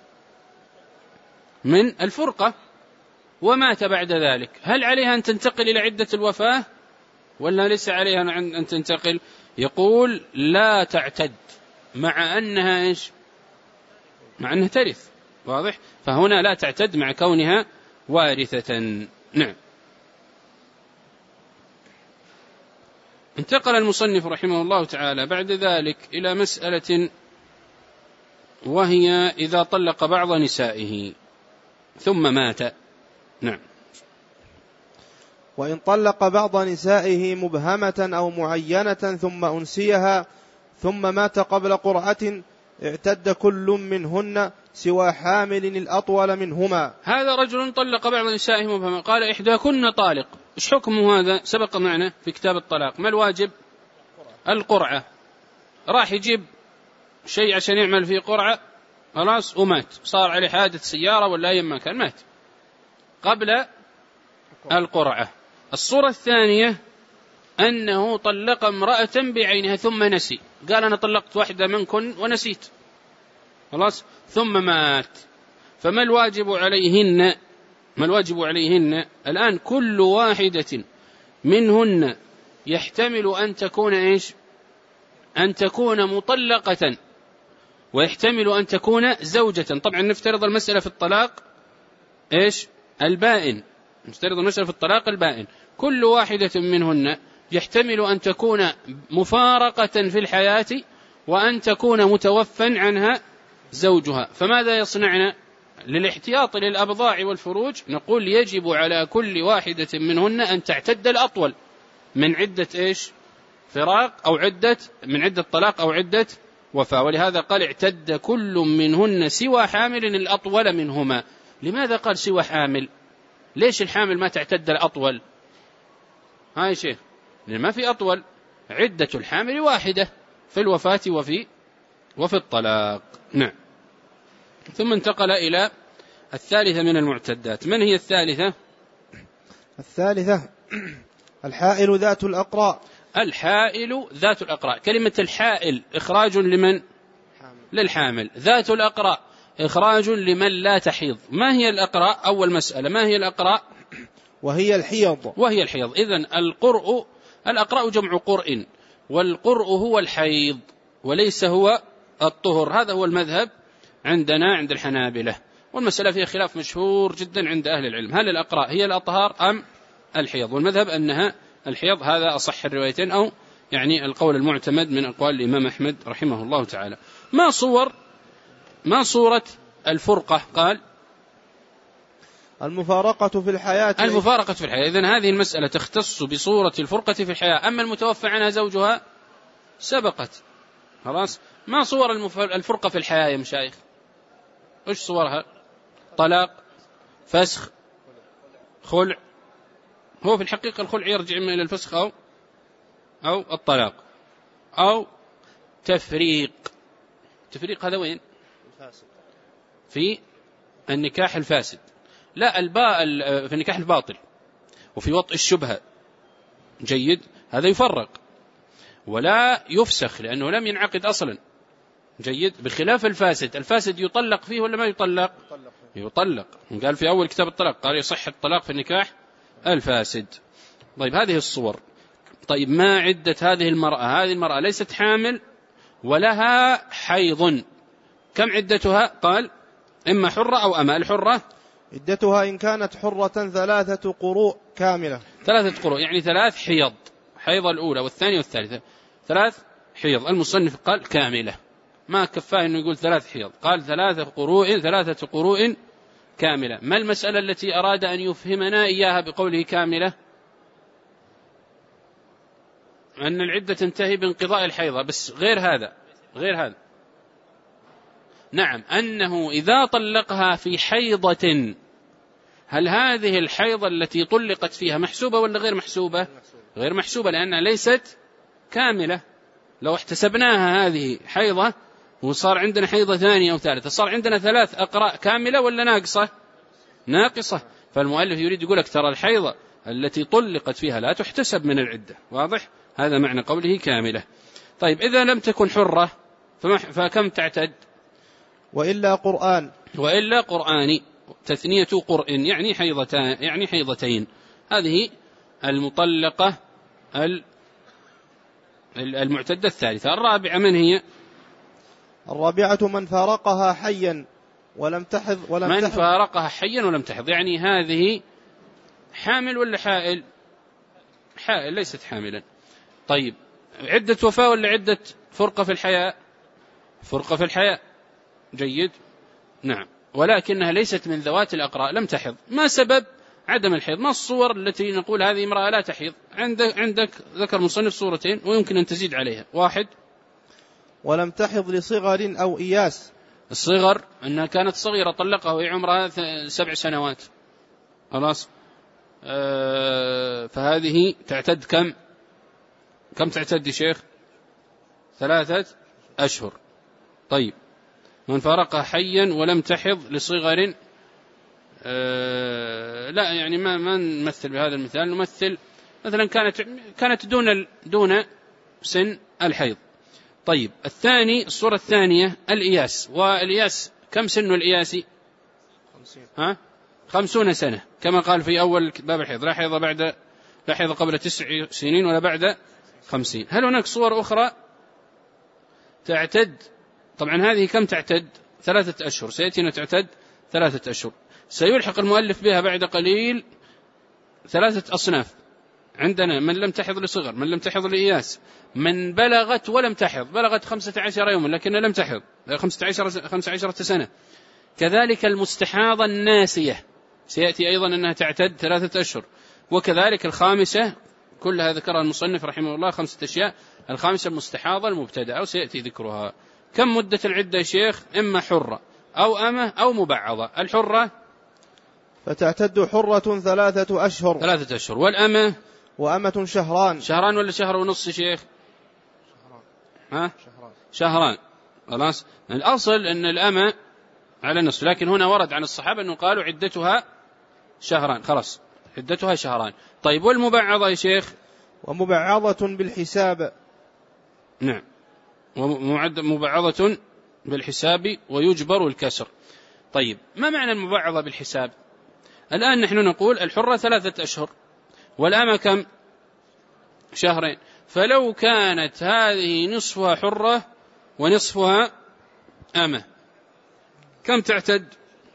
من الفرقة، ومات بعد ذلك، هل عليها أن تنتقل إلى عدة الوفاة ولا ليس عليها أن تنتقل؟ يقول لا تعتد مع أنها إيش؟ مع أنها ترث، واضح؟ فهنا لا تعتد مع كونها وارثة. نعم. انتقل المصنف رحمه الله تعالى بعد ذلك إلى مسألة وهي إذا طلق بعض نسائه ثم مات. نعم. وإن طلق بعض نسائه مبهمة أو معينة ثم أنسيها ثم مات قبل قرعة اعتد كل منهن سوى حامل الأطول منهما. هذا رجل طلق بعض نسائه مبهمة، قال إحداكن طالق، إيش حكمه هذا؟ سبق معنا في كتاب الطلاق. ما الواجب؟ القرعة. راح يجيب شيء عشان يعمل فيه قرعة، خلاص ومات، صار عليه حادث سيارة ولا أي ما كان، مات قبل القرعة. الصورة الثانية أنه طلق امرأة بعينها ثم نسي، قال أنا طلقت واحدة منكن ونسيت، خلاص، ثم مات. فما الواجب عليهن؟ ما الواجب عليهن الآن؟ كل واحدة منهن يحتمل أن تكون إيش؟ أن تكون مطلقة، ويحتمل أن تكون زوجة. طبعا نفترض المسألة في الطلاق إيش؟ البائن، نفترض المسألة في الطلاق البائن. كل واحدة منهن يحتمل أن تكون مفارقة في الحياة وأن تكون متوفى عنها زوجها. فماذا يصنعنا؟ للاحتياط للأبضاع والفروج نقول يجب على كل واحدة منهن أن تعتد الأطول من عدة إيش؟ فراق أو عدة من عدة طلاق أو عدة وفاة. ولهذا قال اعتد كل منهن سوى حامل الأطول منهما. لماذا قال سوى حامل؟ ليش الحامل ما تعتد الأطول؟ هاي شيء لأن ما في أطول، عدة الحامل واحدة في الوفاة وفي وفي الطلاق. نعم. ثم انتقل إلى الثالثة من المعتدات. من هي الثالثة؟ الثالثة الحائل ذات الأقراء. الحائل ذات الأقراء. كلمة الحائل إخراج لمن؟ للحامل. ذات الأقراء إخراج لمن لا تحيض. ما هي الأقراء؟ أول مسألة، ما هي الأقراء؟ وهي الحيض. وهي الحيض. إذن القرء، الأقراء جمع قرء، والقرء هو الحيض وليس هو الطهر. هذا هو المذهب عندنا عند الحنابلة، والمسألة فيها خلاف مشهور جدا عند أهل العلم، هل الأقراء هي الأطهار أم الحيض؟ والمذهب أنها الحيض، هذا أصح الروايتين أو يعني القول المعتمد من أقوال الإمام أحمد رحمه الله تعالى. ما صور ما صورة الفرقة؟ قال المفارقة في الحياة. المفارقة في الحياة. إذن هذه المسألة تختص بصورة الفرقة في الحياة، أما المتوفى عنها زوجها سبقت، خلاص. ما صور الفرقة في الحياة يا مشايخ؟ إيش صورها؟ طلاق، فسخ، خلع. هو في الحقيقة الخلع يرجع إما إلى الفسخ أو أو الطلاق أو تفريق. تفريق هذا وين؟ في النكاح الفاسد، لا الباء في النكاح الباطل وفي وطء الشبهة. جيد، هذا يفرق ولا يفسخ لأنه لم ينعقد أصلا. جيد، بخلاف الفاسد. الفاسد يطلق فيه ولا ما يطلق؟ يطلق. قال في أول كتاب الطلاق قال يصح الطلاق في النكاح الفاسد. طيب هذه الصور. طيب ما عدة هذه المرأة؟ هذه المرأة ليست حامل ولها حيض، كم عدتها؟ قال إما حرة أو أما. الحرة عدتها إن كانت حرة ثلاثة قروء كاملة. ثلاثة قروء يعني ثلاث حيض، حيضة الأولى والثانية والثالثة، ثلاث حيض. المصنف قال كاملة، ما كفاه إنه يقول ثلاث حيض، قال ثلاثة قروء ثلاثة قروء كاملة. ما المسألة التي أراد أن يفهمنا إياها بقوله كاملة؟ أن العدة تنتهي بانقضاء الحيضة، بس غير هذا غير هذا. نعم، أنه إذا طلقها في حيضة، هل هذه الحيضة التي طلقت فيها محسوبة ولا غير محسوبة؟ غير محسوبة، لأنها ليست كاملة. لو احتسبناها هذه حيضة وصار عندنا حيضة ثانية أو ثالثة، صار عندنا ثلاث أقراء كاملة ولا ناقصة؟ ناقصة. فالمؤلف يريد يقول لك ترى الحيضة التي طلقت فيها لا تحتسب من العدة. واضح؟ هذا معنى قوله كاملة. طيب إذا لم تكن حرة فكم تعتد؟ وإلا قرآن. وإلا قرآني، تثنية قرء يعني حيضتان، يعني حيضتين. هذه المطلقة المعتدة الثالثة. الرابعة من هي؟ الرابعة من فارقها حيا ولم تحض ولم من تحض. فارقها حيا ولم تحض، يعني هذه حامل ولا حائل؟ حائل، ليست حاملا. طيب عدة وفاة ولا عدة فرقة في الحياة؟ فرقة في الحياة. جيد. نعم، ولكنها ليست من ذوات الأقراء، لم تحض. ما سبب عدم الحيض؟ ما الصور التي نقول هذه امرأة لا تحيض؟ عندك, عندك ذكر مصنف صورتين ويمكن أن تزيد عليها. واحد، ولم تحض لصغر أو إياس. الصغر أنها كانت صغيرة طلقها وهي عمرها سبع سنوات، خلاص. أه فهذه تعتد كم؟ كم تعتد يا شيخ؟ ثلاثة أشهر. طيب من فارقها حيا ولم تحض لصغر، أه لا يعني ما ما نمثل بهذا المثال، نمثل مثلا كانت كانت دون دون سن الحيض. طيب الثاني، الصورة الثانية الإياس. والإياس كم سن الإياسي؟ ها؟ خمسون سنة، كما قال في أول باب الحيض: لا حيض بعد لا حيض قبل تسع سنين ولا بعد خمسين. هل هناك صور أخرى تعتد؟ طبعا هذه كم تعتد؟ ثلاثة أشهر، سيأتينا تعتد ثلاثة أشهر. سيلحق المؤلف بها بعد قليل ثلاثة أصناف. عندنا من لم تحض لصغر، من لم تحض لإياس، من بلغت ولم تحض، بلغت خمسة عشر يوما لكن لم تحض، خمسة عشر خمسة عشرة سنة. كذلك المستحاضة الناسية سيأتي أيضا أنها تعتد ثلاثة أشهر. وكذلك الخامسة كلها ذكرها المصنف رحمه الله، خمسة أشياء. الخامسة المستحاضة المبتدأة وسيأتي ذكرها. كم مدة العدة يا شيخ؟ إما حرة أو أمة أو مبعضة. الحرة فتعتد حرة ثلاثة أشهر ثلاثة أشهر، والأمة وأمة شهران. شهران ولا شهر ونص يا شيخ؟ شهران. ها؟ شهران. شهران. خلاص. الأصل أن الأمة على نصف، لكن هنا ورد عن الصحابة أنه قالوا عدتها شهران، خلاص عدتها شهران. طيب والمبعضة يا شيخ؟ ومبعضة بالحساب. نعم، ومبعضة بالحساب ويجبر الكسر. طيب ما معنى المبعضة بالحساب؟ الآن نحن نقول الحرة ثلاثة أشهر والأمة كم؟ شهرين. فلو كانت هذه نصفها حرة ونصفها أمة كم تعتد؟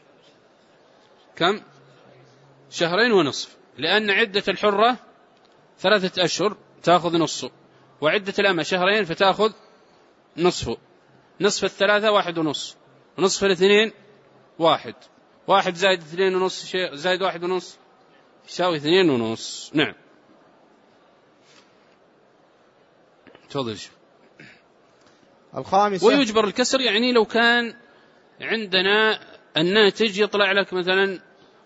كم؟ شهرين ونصف، لأن عدة الحرة ثلاثة أشهر تأخذ نصه، وعدة الأمة شهرين فتأخذ نصفه. نصف الثلاثة واحد ونص، ونصف الاثنين واحد، واحد زائد اثنين ونص زائد واحد ونص يساوي اثنين ونص. نعم تفضل. الخامسة ويجبر الكسر، يعني لو كان عندنا الناتج يطلع لك مثلا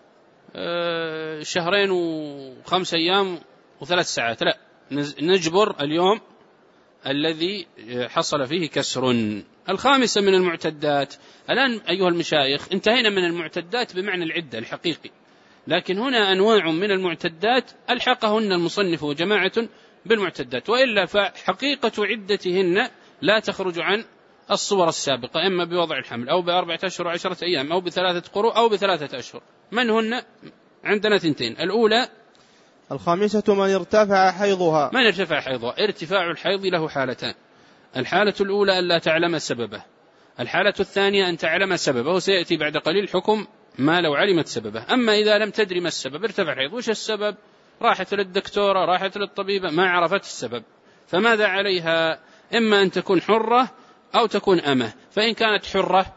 شهرين وخمس أيام وثلاث ساعات، لا نجبر اليوم الذي حصل فيه كسر. الخامسة من المعتدات. الآن أيها المشايخ انتهينا من المعتدات بمعنى العدة الحقيقي، لكن هنا أنواع من المعتدات ألحقهن المصنف جماعة بالمعتدات، وإلا فحقيقة عدتهن لا تخرج عن الصور السابقة، إما بوضع الحمل أو بأربعة أشهر وعشرة أيام أو بثلاثة قروء أو بثلاثة أشهر. من هن؟ عندنا ثنتين. الأولى الخامسة من ارتفع حيضها. من ارتفع حيضها. ارتفاع الحيض له حالتان: الحالة الأولى أن لا تعلم سببه، الحالة الثانية أن تعلم سببه، وسيأتي بعد قليل حكم ما لو علمت سببه. أما إذا لم تدري ما السبب، ارتفع الحيض، وش السبب؟ راحت للدكتورة، راحت للطبيبة، ما عرفت السبب، فماذا عليها؟ إما أن تكون حرة أو تكون أمة. فإن كانت حرة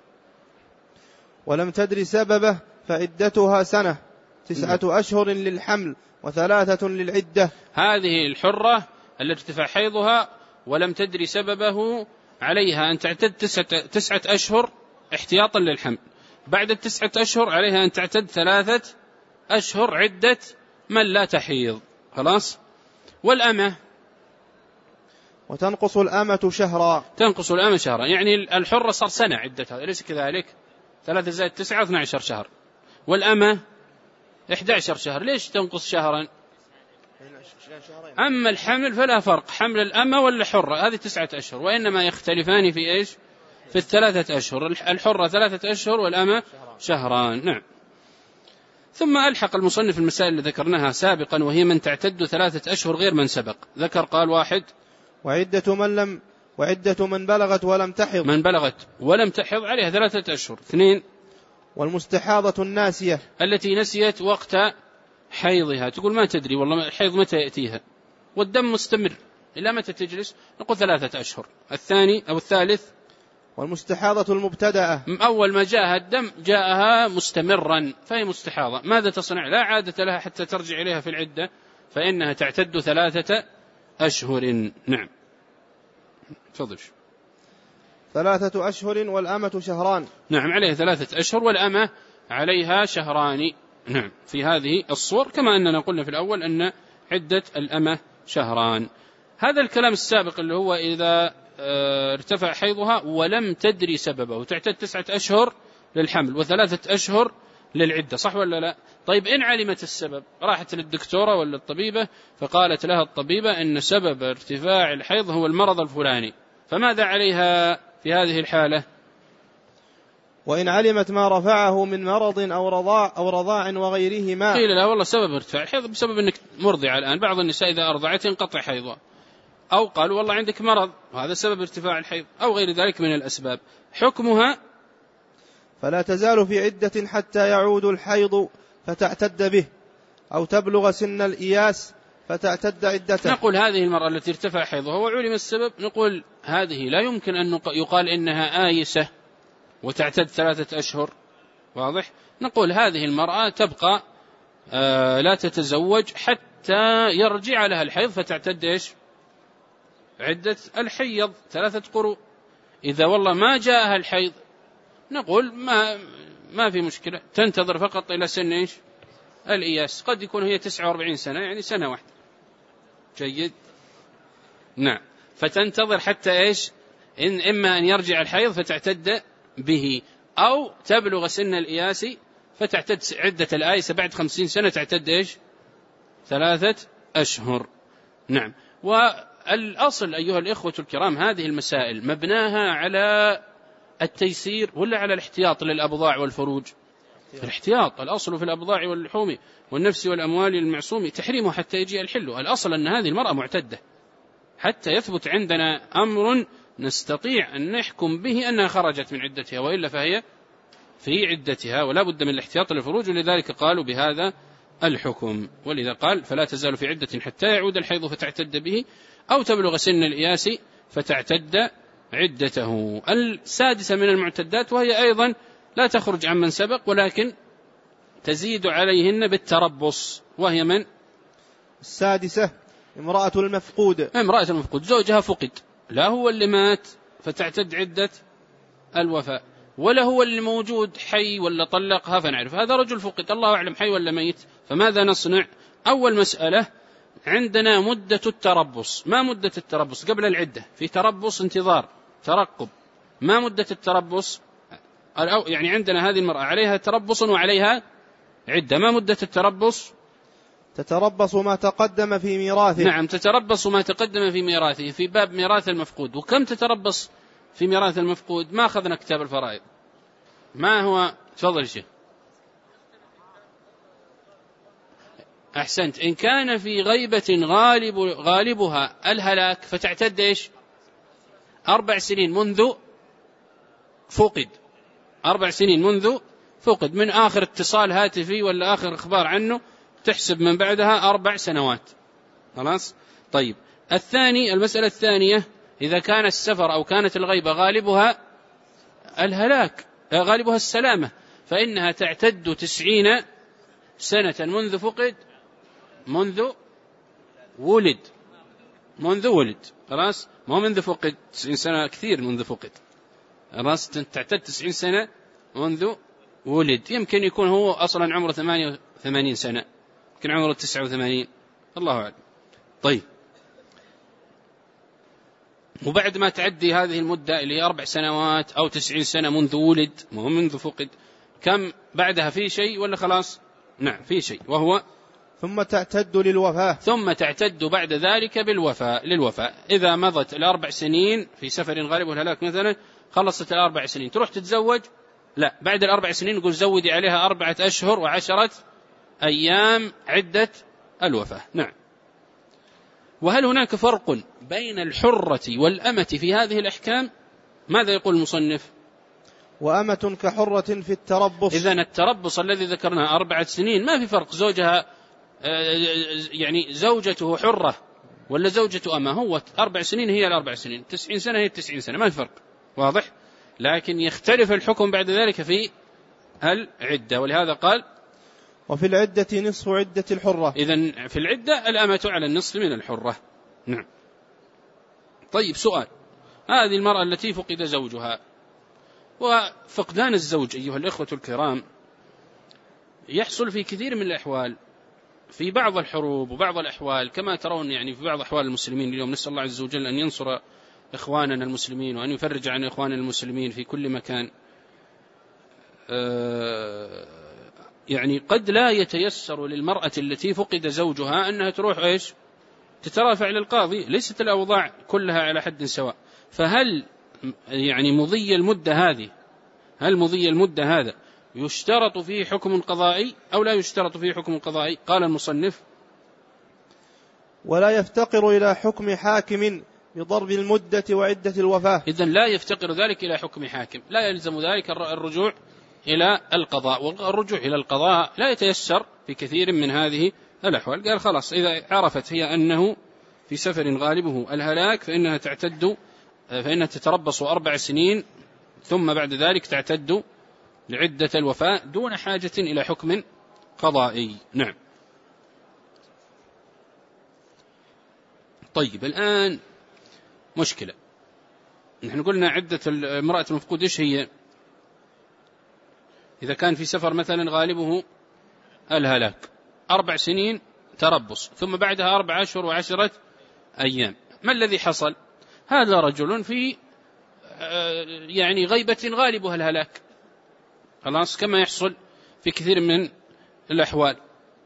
ولم تدري سببه فعدتها سنة، تسعة أشهر للحمل وثلاثة للعدة. هذه الحرة التي ارتفع حيضها ولم تدري سببه عليها أن تعتد تسعة, تسعة أشهر احتياطا للحمل، بعد التسعة أشهر عليها أن تعتد ثلاثة أشهر عدة من لا تحيض. خلاص. والأمة وتنقص الأمة شهرا، تنقص الأمة شهرا، يعني الحرة صار سنة عدتها، أليس كذلك؟ ثلاثة زائد تسعة اثنى عشر شهر، والأمة إحدى عشر شهر. ليش تنقص شهرا؟ أما الحمل فلا فرق، حمل الأمة ولا حرة هذه تسعة أشهر، وإنما يختلفان في إيش؟ في الثلاثة أشهر، الحرة ثلاثة أشهر والأمة شهران. نعم. ثم ألحق المصنف المسائل اللي ذكرناها سابقا، وهي من تعتد ثلاثة أشهر غير من سبق. ذكر قال واحد وعدة من لم وعدة من بلغت ولم تحض، من بلغت ولم تحض عليها ثلاثة أشهر. اثنين والمستحاضة الناسية التي نسيت وقت حيضها، تقول ما تدري والله الحيض متى يأتيها والدم مستمر إلى متى تجلس، نقول ثلاثة أشهر. الثاني أو الثالث والمستحاضة المبتدأة، أول ما جاءها الدم جاءها مستمرا فهي مستحاضة، ماذا تصنع؟ لا عادة لها حتى ترجع إليها في العدة، فإنها تعتد ثلاثة أشهر. نعم. تفضل. ثلاثة أشهر والأمة شهران. نعم، عليها ثلاثة أشهر والأمة عليها شهران. نعم، في هذه الصور، كما أننا قلنا في الأول أن عدة الأمة شهران. هذا الكلام السابق اللي هو إذا ارتفع حيضها ولم تدري سببه تعتد تسعة أشهر للحمل وثلاثة أشهر للعدة، صح ولا لا؟ طيب إن علمت السبب، راحت للدكتورة ولا الطبيبة فقالت لها الطبيبة إن سبب ارتفاع الحيض هو المرض الفلاني، فماذا عليها في هذه الحالة؟ وإن علمت ما رفعه من مرض أو رضاع أو رضاع وغيرهما، قيل لا والله سبب ارتفاع الحيض بسبب أنك مرضعة الآن، بعض النساء إذا أرضعت ينقطع حيضها، أو قالوا والله عندك مرض وهذا سبب ارتفاع الحيض، أو غير ذلك من الأسباب. حكمها فلا تزال في عدة حتى يعود الحيض فتعتد به، أو تبلغ سن الإياس فتعتد عدته. نقول هذه المرأة التي ارتفع حيضها وعلم السبب، نقول هذه لا يمكن أن يقال إنها آيسة وتعتد ثلاثة أشهر، واضح؟ نقول هذه المرأة تبقى آه لا تتزوج حتى يرجع لها الحيض فتعتد إيش؟ عدة الحيض ثلاثة قروء. إذا والله ما جاءها الحيض نقول ما ما في مشكلة، تنتظر فقط إلى سن إيش؟ الإياس، قد يكون هي تسعة وأربعين سنة، يعني سنة واحدة. جيد. نعم، فتنتظر حتى إيش؟ إن إما أن يرجع الحيض فتعتد به، أو تبلغ سن الإياس فتعتد عدة الآيسة بعد خمسين سنة تعتد إيش؟ ثلاثة أشهر. نعم. والأصل أيها الإخوة الكرام هذه المسائل مبناها على التيسير ولا على الاحتياط للأبضاع والفروج؟ الاحتياط، الأصل في الأبضاع واللحوم والنفس والأموال المعصوم تحريمه حتى يجي الحل. الأصل أن هذه المرأة معتدة حتى يثبت عندنا أمر نستطيع أن نحكم به أنها خرجت من عدتها، وإلا فهي في عدتها ولا بد من الاحتياط للفروج، ولذلك قالوا بهذا الحكم. ولذا قال فلا تزال في عدة حتى يعود الحيض فتعتد به، أو تبلغ سن الإياس فتعتد عدته. السادسة من المعتدات وهي أيضا لا تخرج عن من سبق ولكن تزيد عليهن بالتربص، وهي من؟ السادسة امرأة المفقود. امرأة المفقود زوجها فقد، لا هو اللي مات فتعتد عدة الوفاء، ولا هو اللي موجود حي ولا طلقها فنعرف هذا رجل فقد، الله أعلم حي ولا ميت. فماذا نصنع؟ أول مسألة عندنا مدة التربص. ما مدة التربص قبل العدة؟ في تربص انتظار ترقب. ما مدة التربص؟ يعني عندنا هذه المرأة عليها تربص وعليها عدة، ما مدة التربص؟ تتربص ما تقدم في ميراثه. نعم، تتربص ما تقدم في ميراثه في باب ميراث المفقود. وكم تتربص في ميراث المفقود؟ ما أخذنا كتاب الفرائض، ما هو؟ تفضل شيخ. أحسنت. إن كان في غيبة غالب غالبها الهلاك فتعتد إيش؟ أربع سنين منذ فقد، أربع سنين منذ فقد، من آخر اتصال هاتفي ولا آخر إخبار عنه تحسب من بعدها أربع سنوات. خلاص. طيب الثاني، المسألة الثانية إذا كان السفر أو كانت الغيبة غالبها الهلاك غالبها السلامة فإنها تعتد تسعين سنة منذ فقد منذ ولد. منذ ولد، خلاص، ما منذ فقد. تسعين سنة كثير منذ فقد، خلاص، تعتد تسعين سنة منذ ولد. يمكن يكون هو أصلا عمره ثمانية وثمانين سنة، يمكن عمره تسعة وثمانين، الله أعلم. طيب، وبعد ما تعدي هذه المدة اللي هي أربع سنوات أو تسعين سنة منذ ولد، ما هو منذ فقد، كم بعدها في شيء ولا خلاص؟ نعم في شيء، وهو ثم تعتد للوفاة. ثم تعتد بعد ذلك بالوفاة للوفاة. إذا مضت الأربع سنين في سفر غالب والهلاك مثلا، خلصت الأربع سنين، تروح تتزوج؟ لا، بعد الأربع سنين نقول زودي عليها أربعة أشهر وعشرة أيام عدة الوفاة. نعم. وهل هناك فرق بين الحرة والأمة في هذه الأحكام؟ ماذا يقول المصنف؟ وأمة كحرة في التربص. إذن التربص الذي ذكرناه أربعة سنين ما في فرق، زوجها يعني زوجته حرة ولا زوجته أمة، هو أربع سنين هي الأربع سنين، تسعين سنة هي التسعين سنة، ما في فرق، واضح؟ لكن يختلف الحكم بعد ذلك في العدة، ولهذا قال وفي العدة نصف عدة الحرة. إذن في العدة الأمة على النصف من الحرة. نعم. طيب، سؤال: هذه المرأة التي فقد زوجها، وفقدان الزوج أيها الإخوة الكرام يحصل في كثير من الأحوال، في بعض الحروب وبعض الأحوال كما ترون، يعني في بعض أحوال المسلمين اليوم. نسأل الله عز وجل أن ينصر إخواننا المسلمين وأن يفرج عن إخواننا المسلمين في كل مكان. يعني قد لا يتيسر للمرأة التي فقد زوجها أنها تروح إيش تترافع للقاضي، ليست الأوضاع كلها على حد سواء. فهل يعني مضي المدة هذه هل مضي المدة هذا يشترط فيه حكم قضائي أو لا يشترط فيه حكم قضائي؟ قال المصنف: ولا يفتقر إلى حكم حاكم بضرب المدة وعدة الوفاة. إذن لا يفتقر ذلك إلى حكم حاكم، لا يلزم ذلك الرجوع إلى القضاء، والرجوع إلى القضاء لا يتيسر في كثير من هذه الأحوال. قال خلاص، إذا عرفت هي أنه في سفر غالبه الهلاك فإنها تعتد فإنها تتربص أربع سنين، ثم بعد ذلك تعتد لعدة الوفاة دون حاجة إلى حكم قضائي. نعم. طيب، الآن مشكلة، نحن قلنا عدة المرأة المفقود إيش هي؟ إذا كان في سفر مثلا غالبه الهلاك، أربع سنين تربص، ثم بعدها أربع أشهر وعشرة أيام. ما الذي حصل؟ هذا رجل في يعني غيبة غالبها الهلاك، خلاص، كما يحصل في كثير من الأحوال.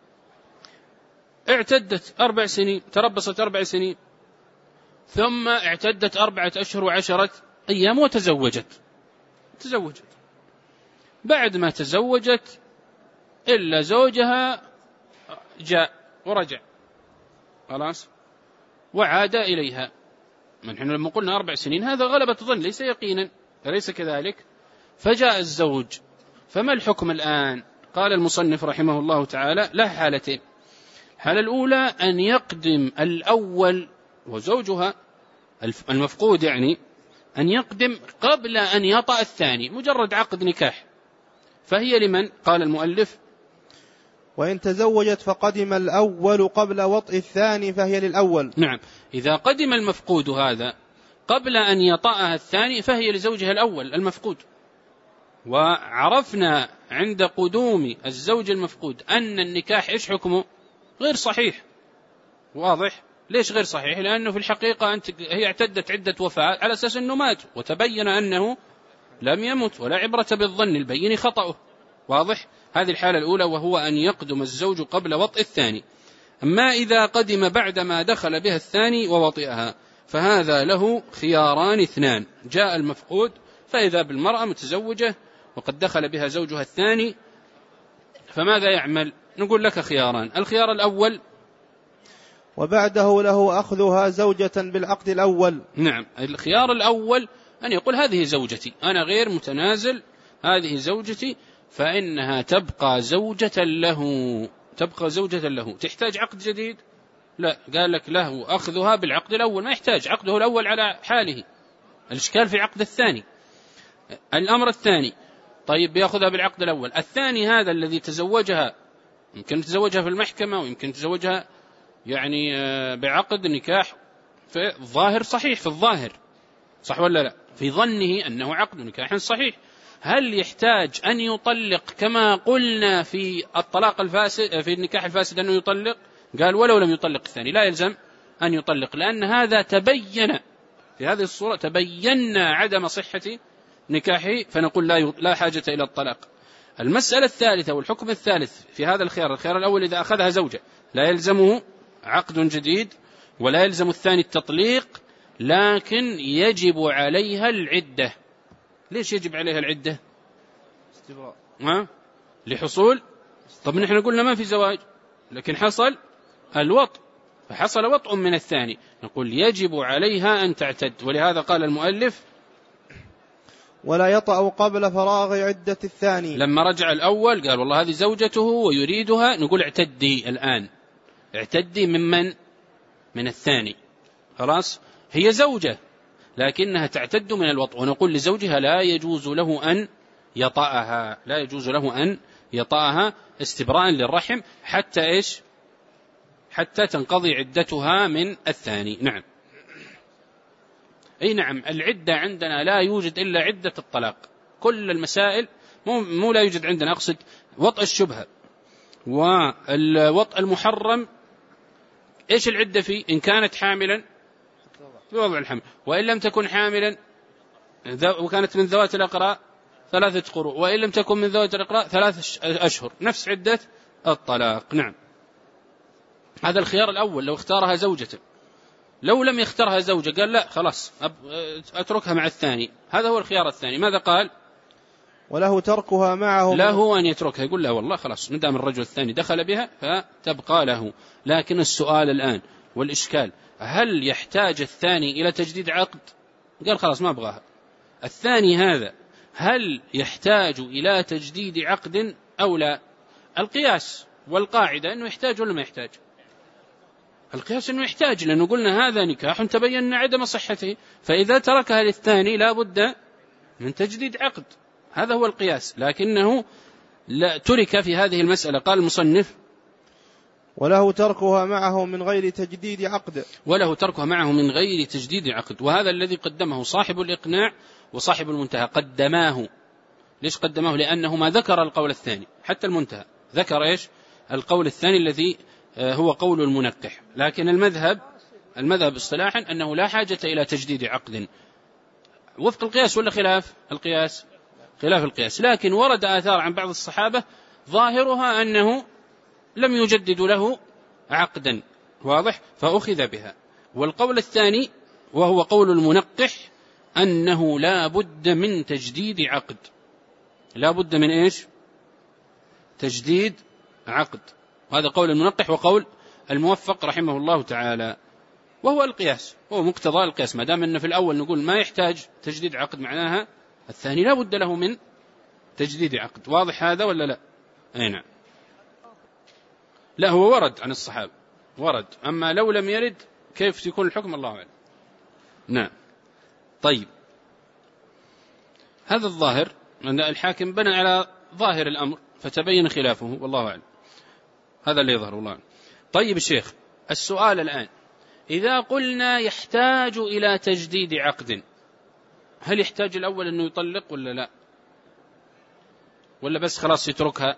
اعتدت أربع سنين، تربصت أربع سنين، ثم اعتدت أربعة أشهر وعشرة أيام وتزوجت تزوجت بعد ما تزوجت إلا زوجها جاء ورجع، خلاص، وعاد إليها. نحن لما قلنا أربع سنين هذا غلبة ظن، ليس يقينا، أليس كذلك؟ فجاء الزوج، فما الحكم الآن؟ قال المصنف رحمه الله تعالى: له حالتين. الحالة الأولى أن يقدم الأول وزوجها المفقود، يعني أن يقدم قبل أن يطأ الثاني، مجرد عقد نكاح، فهي لمن؟ قال المؤلف: وإن تزوجت فقدم الأول قبل وطئ الثاني فهي للأول. نعم، إذا قدم المفقود هذا قبل أن يطأها الثاني فهي لزوجها الأول المفقود. وعرفنا عند قدوم الزوج المفقود أن النكاح إيش حكمه؟ غير صحيح، واضح؟ ليش غير صحيح؟ لأنه في الحقيقة أنت هي اعتدت عدة وفاة على أساس أنه مات، وتبين أنه لم يمت، ولا عبرة بالظن، البين خطأه، واضح؟ هذه الحالة الأولى، وهو أن يقدم الزوج قبل وطئ الثاني. أما إذا قدم بعدما دخل بها الثاني ووطئها فهذا له خياران اثنان. جاء المفقود فإذا بالمرأة متزوجة وقد دخل بها زوجها الثاني، فماذا يعمل؟ نقول لك خياران. الخيار الأول: وبعده له أخذها زوجة بالعقد الأول. نعم، الخيار الأول أن يقول: هذه زوجتي، أنا غير متنازل، هذه زوجتي، فإنها تبقى زوجة له تبقى زوجة له. تحتاج عقد جديد؟ لا، قال لك له أخذها بالعقد الأول، ما يحتاج، عقده الأول على حاله، الإشكال في عقد الثاني. الأمر الثاني: طيب بيأخذها بالعقد الأول، الثاني هذا الذي تزوجها يمكن تزوجها في المحكمة، ويمكن تزوجها يعني بعقد نكاح فالظاهر صحيح في الظاهر، صح ولا لا؟ في ظنه أنه عقد نكاح صحيح. هل يحتاج أن يطلق كما قلنا في الطلاق الفاسد في النكاح الفاسد أنه يطلق؟ قال ولو لم يطلق الثاني لا يلزم أن يطلق، لأن هذا تبين في هذه الصورة تبين عدم صحة نكاحه، فنقول لا لا حاجة إلى الطلاق. المسألة الثالثة والحكم الثالث في هذا الخيار، الخيار الأول إذا أخذها زوجة لا يلزمه عقد جديد ولا يلزم الثاني التطليق، لكن يجب عليها العدة. ليش يجب عليها العدة؟ استبراء. ها؟ لحصول. طب نحن قلنا ما في زواج، لكن حصل الوطء، فحصل وطء من الثاني، نقول يجب عليها أن تعتد. ولهذا قال المؤلف ولا يطأ قبل فراغ عدة الثاني. لما رجع الأول قال والله هذه زوجته ويريدها، نقول اعتدي الآن، اعتدي ممن؟ من الثاني. خلاص هي زوجة لكنها تعتد من الوطء، ونقول لزوجها لا يجوز له أن يطأها، لا يجوز له أن يطأها استبراء للرحم حتى إيش؟ حتى تنقضي عدتها من الثاني. نعم. أي نعم، العدة عندنا لا يوجد إلا عدة الطلاق. كل المسائل مو, مو لا يوجد عندنا، أقصد وطء الشبهة والوطء المحرم. إيش العدة فيه؟ إن كانت حاملا بوضع الحمل، وإن لم تكن حاملا وكانت من ذوات الأقراء ثلاثة قروء، وإن لم تكن من ذوات الأقراء ثلاثة أشهر، نفس عدة الطلاق. نعم. هذا الخيار الأول لو اختارها زوجته. لو لم يختارها زوجة قال لا خلاص أتركها مع الثاني، هذا هو الخيار الثاني. ماذا قال؟ وله تركها معه، له أن يتركها، يقول لا والله خلاص ندام الرجل الثاني دخل بها فتبقى له. لكن السؤال الآن والإشكال، هل يحتاج الثاني إلى تجديد عقد؟ قال خلاص ما أبغاها. الثاني هذا هل يحتاج إلى تجديد عقد أو لا؟ القياس والقاعدة أنه يحتاج ولا ما يحتاج؟ القياس أنه يحتاج، لأنه قلنا هذا نكاح تبين عدم صحته، فإذا تركها للثاني لا بد من تجديد عقد، هذا هو القياس. لكنه لا ترك في هذه المسألة. قال المصنف وله تركها معه من غير تجديد عقد، وله تركها معه من غير تجديد عقد. وهذا الذي قدمه صاحب الإقناع وصاحب المنتهى، قدماه. ليش قدماه؟ لأنه ما ذكر القول الثاني، حتى المنتهى ذكر إيش؟ القول الثاني الذي هو قول المنقح. لكن المذهب المذهب اصطلاحا أنه لا حاجة إلى تجديد عقد، وفق القياس ولا خلاف القياس؟ خلاف القياس. لكن ورد آثار عن بعض الصحابة ظاهرها أنه لم يجدد له عقدا، واضح؟ فأخذ بها. والقول الثاني وهو قول المنقح أنه لا بد من تجديد عقد، لا بد من إيش؟ تجديد عقد. وهذا قول المنقح وقول الموفق رحمه الله تعالى، وهو القياس، هو مقتضى القياس. ما دام أن في الأول نقول ما يحتاج تجديد عقد، معناها الثاني لا بد له من تجديد عقد. واضح هذا ولا لا؟ أي نعم. لا هو ورد عن الصحابة، ورد. أما لو لم يرد كيف يكون الحكم؟ الله أعلم. نعم. طيب، هذا الظاهر أن الحاكم بنى على ظاهر الأمر فتبين خلافه، والله أعلم. هذا اللي يظهر، والله أعلم. طيب الشيخ، السؤال الآن، إذا قلنا يحتاج إلى تجديد عقد، هل يحتاج الأول أنه يطلق ولا لا؟ ولا بس خلاص يتركها؟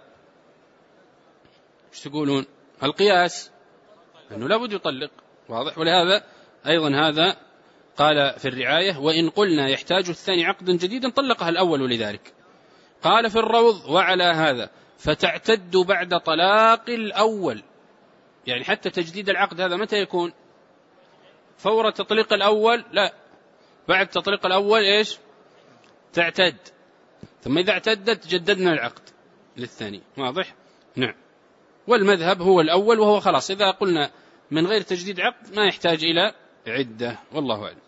ايش تقولون؟ القياس أنه لا بد يطلق، واضح. ولهذا أيضا هذا قال في الرعاية وإن قلنا يحتاج الثاني عقدا جديدا طلقها الأول لذلك. قال في الروض وعلى هذا فتعتد بعد طلاق الأول، يعني حتى تجديد العقد هذا متى يكون؟ فور تطليق الأول؟ لا، بعد تطليق الأول إيش؟ تعتد. ثم إذا اعتدت جددنا العقد للثاني، واضح؟ نعم. والمذهب هو الأول، وهو خلاص إذا قلنا من غير تجديد عقد ما يحتاج إلى عدة، والله أعلم.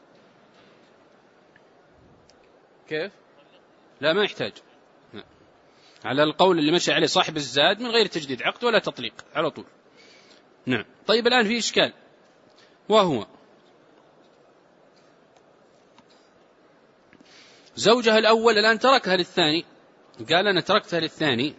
كيف؟ لا ما يحتاج، لا. على القول اللي مشى عليه صاحب الزاد من غير تجديد عقد ولا تطليق على طول. نعم. طيب الآن في إشكال، وهو زوجها الأول الآن تركها للثاني، قال أنا تركتها للثاني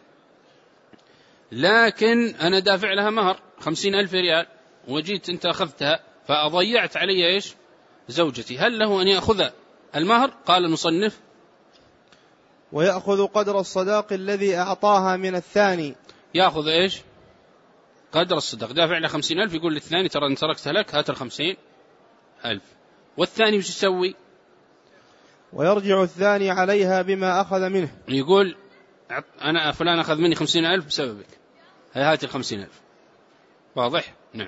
لكن أنا دافع لها مهر خمسين ألف ريال، وجيت أنت أخذتها فأضيعت علي إيش زوجتي، هل له أن يأخذ المهر؟ قال المصنف ويأخذ قدر الصداق الذي أعطاها من الثاني. يأخذ إيش قدر الصداق، دافع له خمسين ألف، يقول للثاني ترى أن تركتها لك، هات الخمسين ألف. والثاني وش يسوي؟ ويرجع الثاني عليها بما أخذ منه، يقول أنا فلان أخذ مني خمسين ألف بسببك، هي هات الخمسين ألف. واضح؟ نعم.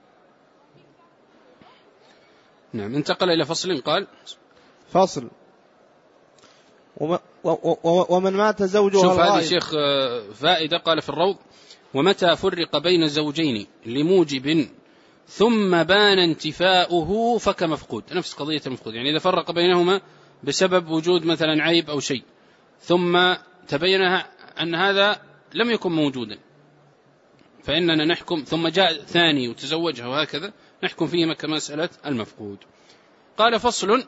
نعم. انتقل إلى فصل، قال فصل ومن مات زوجها شوف الغائب. هذه شيخ فائدة، قال في الروض: ومتى فرق بين زوجين لموجب ثم بان انتفاؤه فكمفقود، نفس قضية المفقود، يعني إذا فرق بينهما بسبب وجود مثلا عيب أو شيء ثم تبين أن هذا لم يكن موجودا، فإننا نحكم، ثم جاء ثاني وتزوجها وهكذا، نحكم فيهما كمسألة المفقود. قال: فصل.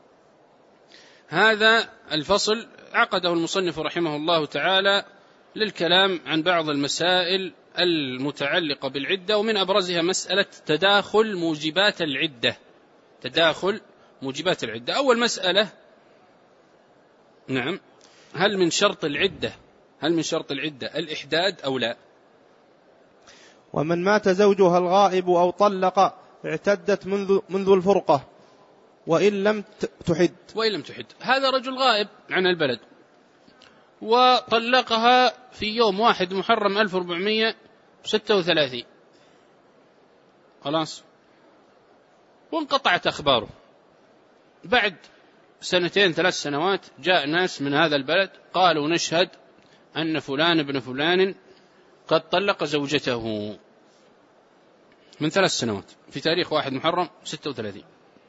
هذا الفصل عقده المصنف رحمه الله تعالى للكلام عن بعض المسائل المتعلقة بالعدة، ومن أبرزها مسألة تداخل موجبات العدة. تداخل موجبات العدة. أول مسألة، نعم، هل من شرط العدة هل من شرط العدة الإحداد أو لا؟ ومن مات زوجها الغائب أو طلق اعتدت منذ منذ الفرقة وإن لم تحد. وإن لم تحد. هذا رجل غائب عن البلد وطلقها في يوم واحد محرم ألف وأربعمائة وستة وثلاثين، خلاص، وانقطعت أخباره. بعد سنتين ثلاث سنوات جاء ناس من هذا البلد قالوا: نشهد أن فلان ابن فلان قد طلق زوجته من ثلاث سنوات في تاريخ واحد محرم ستة وثلاثين.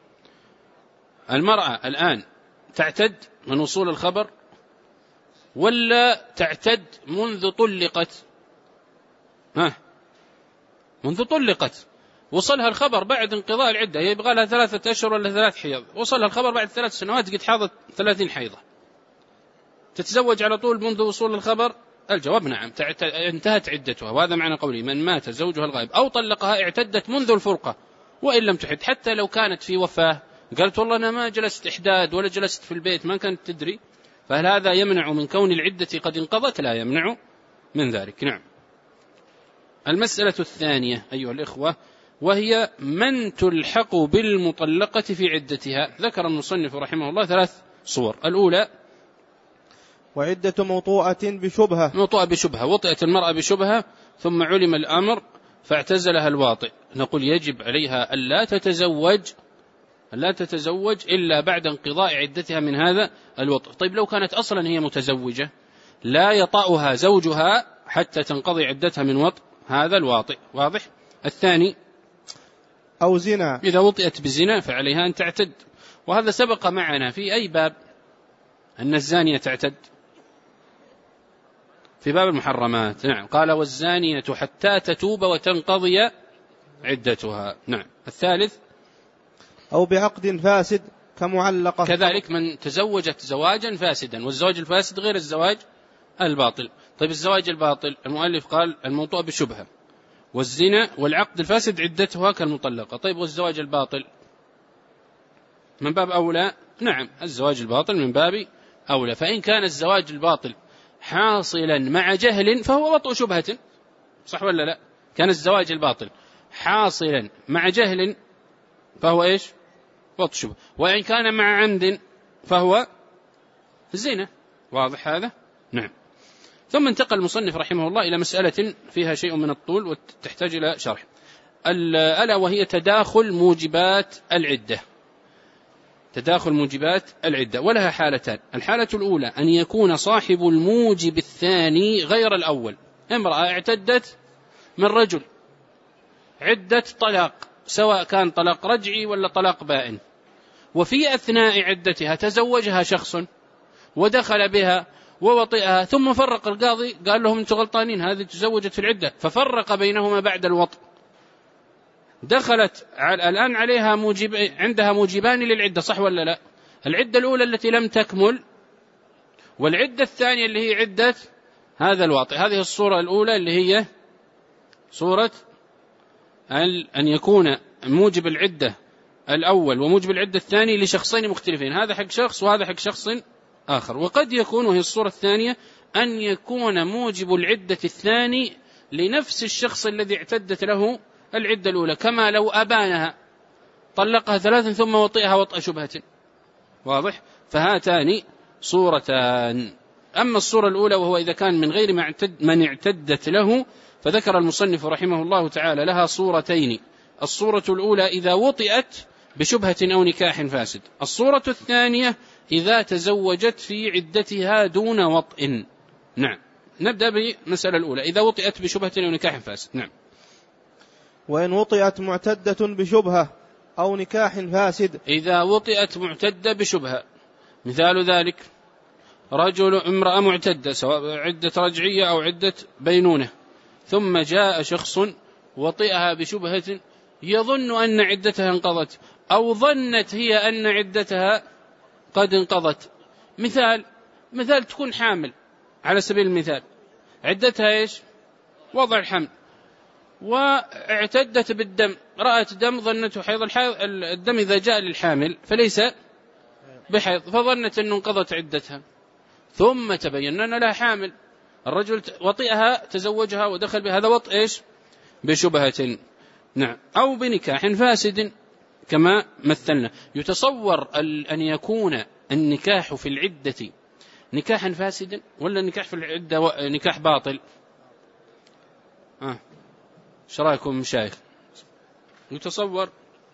المرأة الآن تعتد من وصول الخبر ولا تعتد منذ طلقت؟ ها منذ طلقت، وصلها الخبر بعد انقضاء العدة، يبغى لها ثلاثة أشهر ولا ثلاث حيض، وصلها الخبر بعد ثلاث سنوات قد حاضت ثلاثين حيضة، تتزوج على طول منذ وصول الخبر؟ الجواب نعم، انتهت عدتها. وهذا معنى قولي: من مات زوجها الغائب أو طلقها اعتدت منذ الفرقة وإن لم تحد. حتى لو كانت في وفاة قالت: والله أنا ما جلست إحداد ولا جلست في البيت، ما كانت تدري، فهل هذا يمنع من كون العدة قد انقضت؟ لا يمنع من ذلك. نعم. المسألة الثانية أيها الإخوة، وهي من تلحق بالمطلقة في عدتها. ذكر المصنف رحمه الله ثلاث صور. الأولى: وعدة موطوءة بشبهة. موطوءة بشبهة، وطئت المرأة بشبهة ثم علم الأمر فاعتزلها الواطئ، نقول يجب عليها ألا تتزوج لا تتزوج إلا بعد انقضاء عدتها من هذا الوطء. طيب لو كانت أصلا هي متزوجة لا يطأها زوجها حتى تنقضي عدتها من وطء هذا الواطئ. واضح؟ الثاني: أو زنا. إذا وطئت بزنا فعليها أن تعتد، وهذا سبق معنا في أي باب أن الزانية تعتد؟ في باب المحرمات. نعم. قال: والزانية حتى تتوب وتنقضي عدتها. نعم. الثالث: أو بعقد فاسد كمعلقة. كذلك من تزوجت زواجا فاسدا، والزواج الفاسد غير الزواج الباطل. طيب الزواج الباطل المؤلف قال الموطوء بشبهة، والزنا والعقد الفاسد عدتها كالمطلقة. طيب والزواج الباطل من باب أولى؟ نعم، الزواج الباطل من باب أولى. فإن كان الزواج الباطل حاصلا مع جهل فهو وطء شبهة، صح ولا لا؟ كان الزواج الباطل حاصلا مع جهل فهو إيش؟ وطء شبهة. وإن كان مع عمد فهو زنا. واضح هذا؟ نعم. ثم انتقل المصنف رحمه الله إلى مسألة فيها شيء من الطول وتحتاج إلى شرح، ألا وهي تداخل موجبات العدة. تداخل موجبات العدة، ولها حالتان. الحالة الأولى أن يكون صاحب الموجب الثاني غير الأول. امرأة اعتدت من رجل عدة طلاق، سواء كان طلاق رجعي ولا طلاق بائن، وفي أثناء عدتها تزوجها شخص ودخل بها ووطئها، ثم فرق القاضي قال لهم أنتم غلطانين، هذه تزوجت في العدة، ففرق بينهما بعد الوطء. دخلت الآن عليها موجب، عندها موجبان للعدة، صح ولا لا؟ العدة الأولى التي لم تكمل، والعدة الثانية اللي هي عدة هذا الواطئ. هذه الصورة الأولى اللي هي صورة أن يكون موجب العدة الأول وموجب العدة الثاني لشخصين مختلفين، هذا حق شخص وهذا حق شخص آخر. وقد يكون، وهي الصورة الثانية، أن يكون موجب العدة الثاني لنفس الشخص الذي اعتدت له العدة الأولى، كما لو أبانها طلقها ثلاثا ثم وطئها وطأ شبهة. واضح؟ فهاتان صورتان. أما الصورة الأولى وهو إذا كان من غير من اعتدت له، فذكر المصنف رحمه الله تعالى لها صورتين. الصورة الأولى إذا وطئت بشبهة أو نكاح فاسد. الصورة الثانية إذا تزوجت في عدتها دون وطئ. نعم. نبدأ بالمسألة الأولى، إذا وطئت بشبهة أو نكاح فاسد. نعم. وإن وطئت معتدة بشبهة أو نكاح فاسد. إذا وطئت معتدة بشبهة، مثال ذلك رجل امرأة معتدة سواء عدة رجعية أو عدة بينونة، ثم جاء شخص وطئها بشبهة يظن أن عدتها انقضت، أو ظنت هي أن عدتها قد انقضت. مثال مثال تكون حامل على سبيل المثال، عدتها إيش؟ وضع الحمل، واعتدت بالدم، رأت دم ظنته حيض. الدم إذا جاء للحامل فليس بحيض، فظنت أنه انقضت عدتها، ثم تبين أن لها حامل. الرجل وطئها تزوجها ودخل بهذا وطئ إيش؟ بشبهة. نعم. أو بنكاح فاسد كما مثلنا. يتصور أن يكون النكاح في العدة نكاحا فاسدا ولا النكاح في العدة نكاح باطل؟ آه. ايش رايكم مشايخ؟ يتصور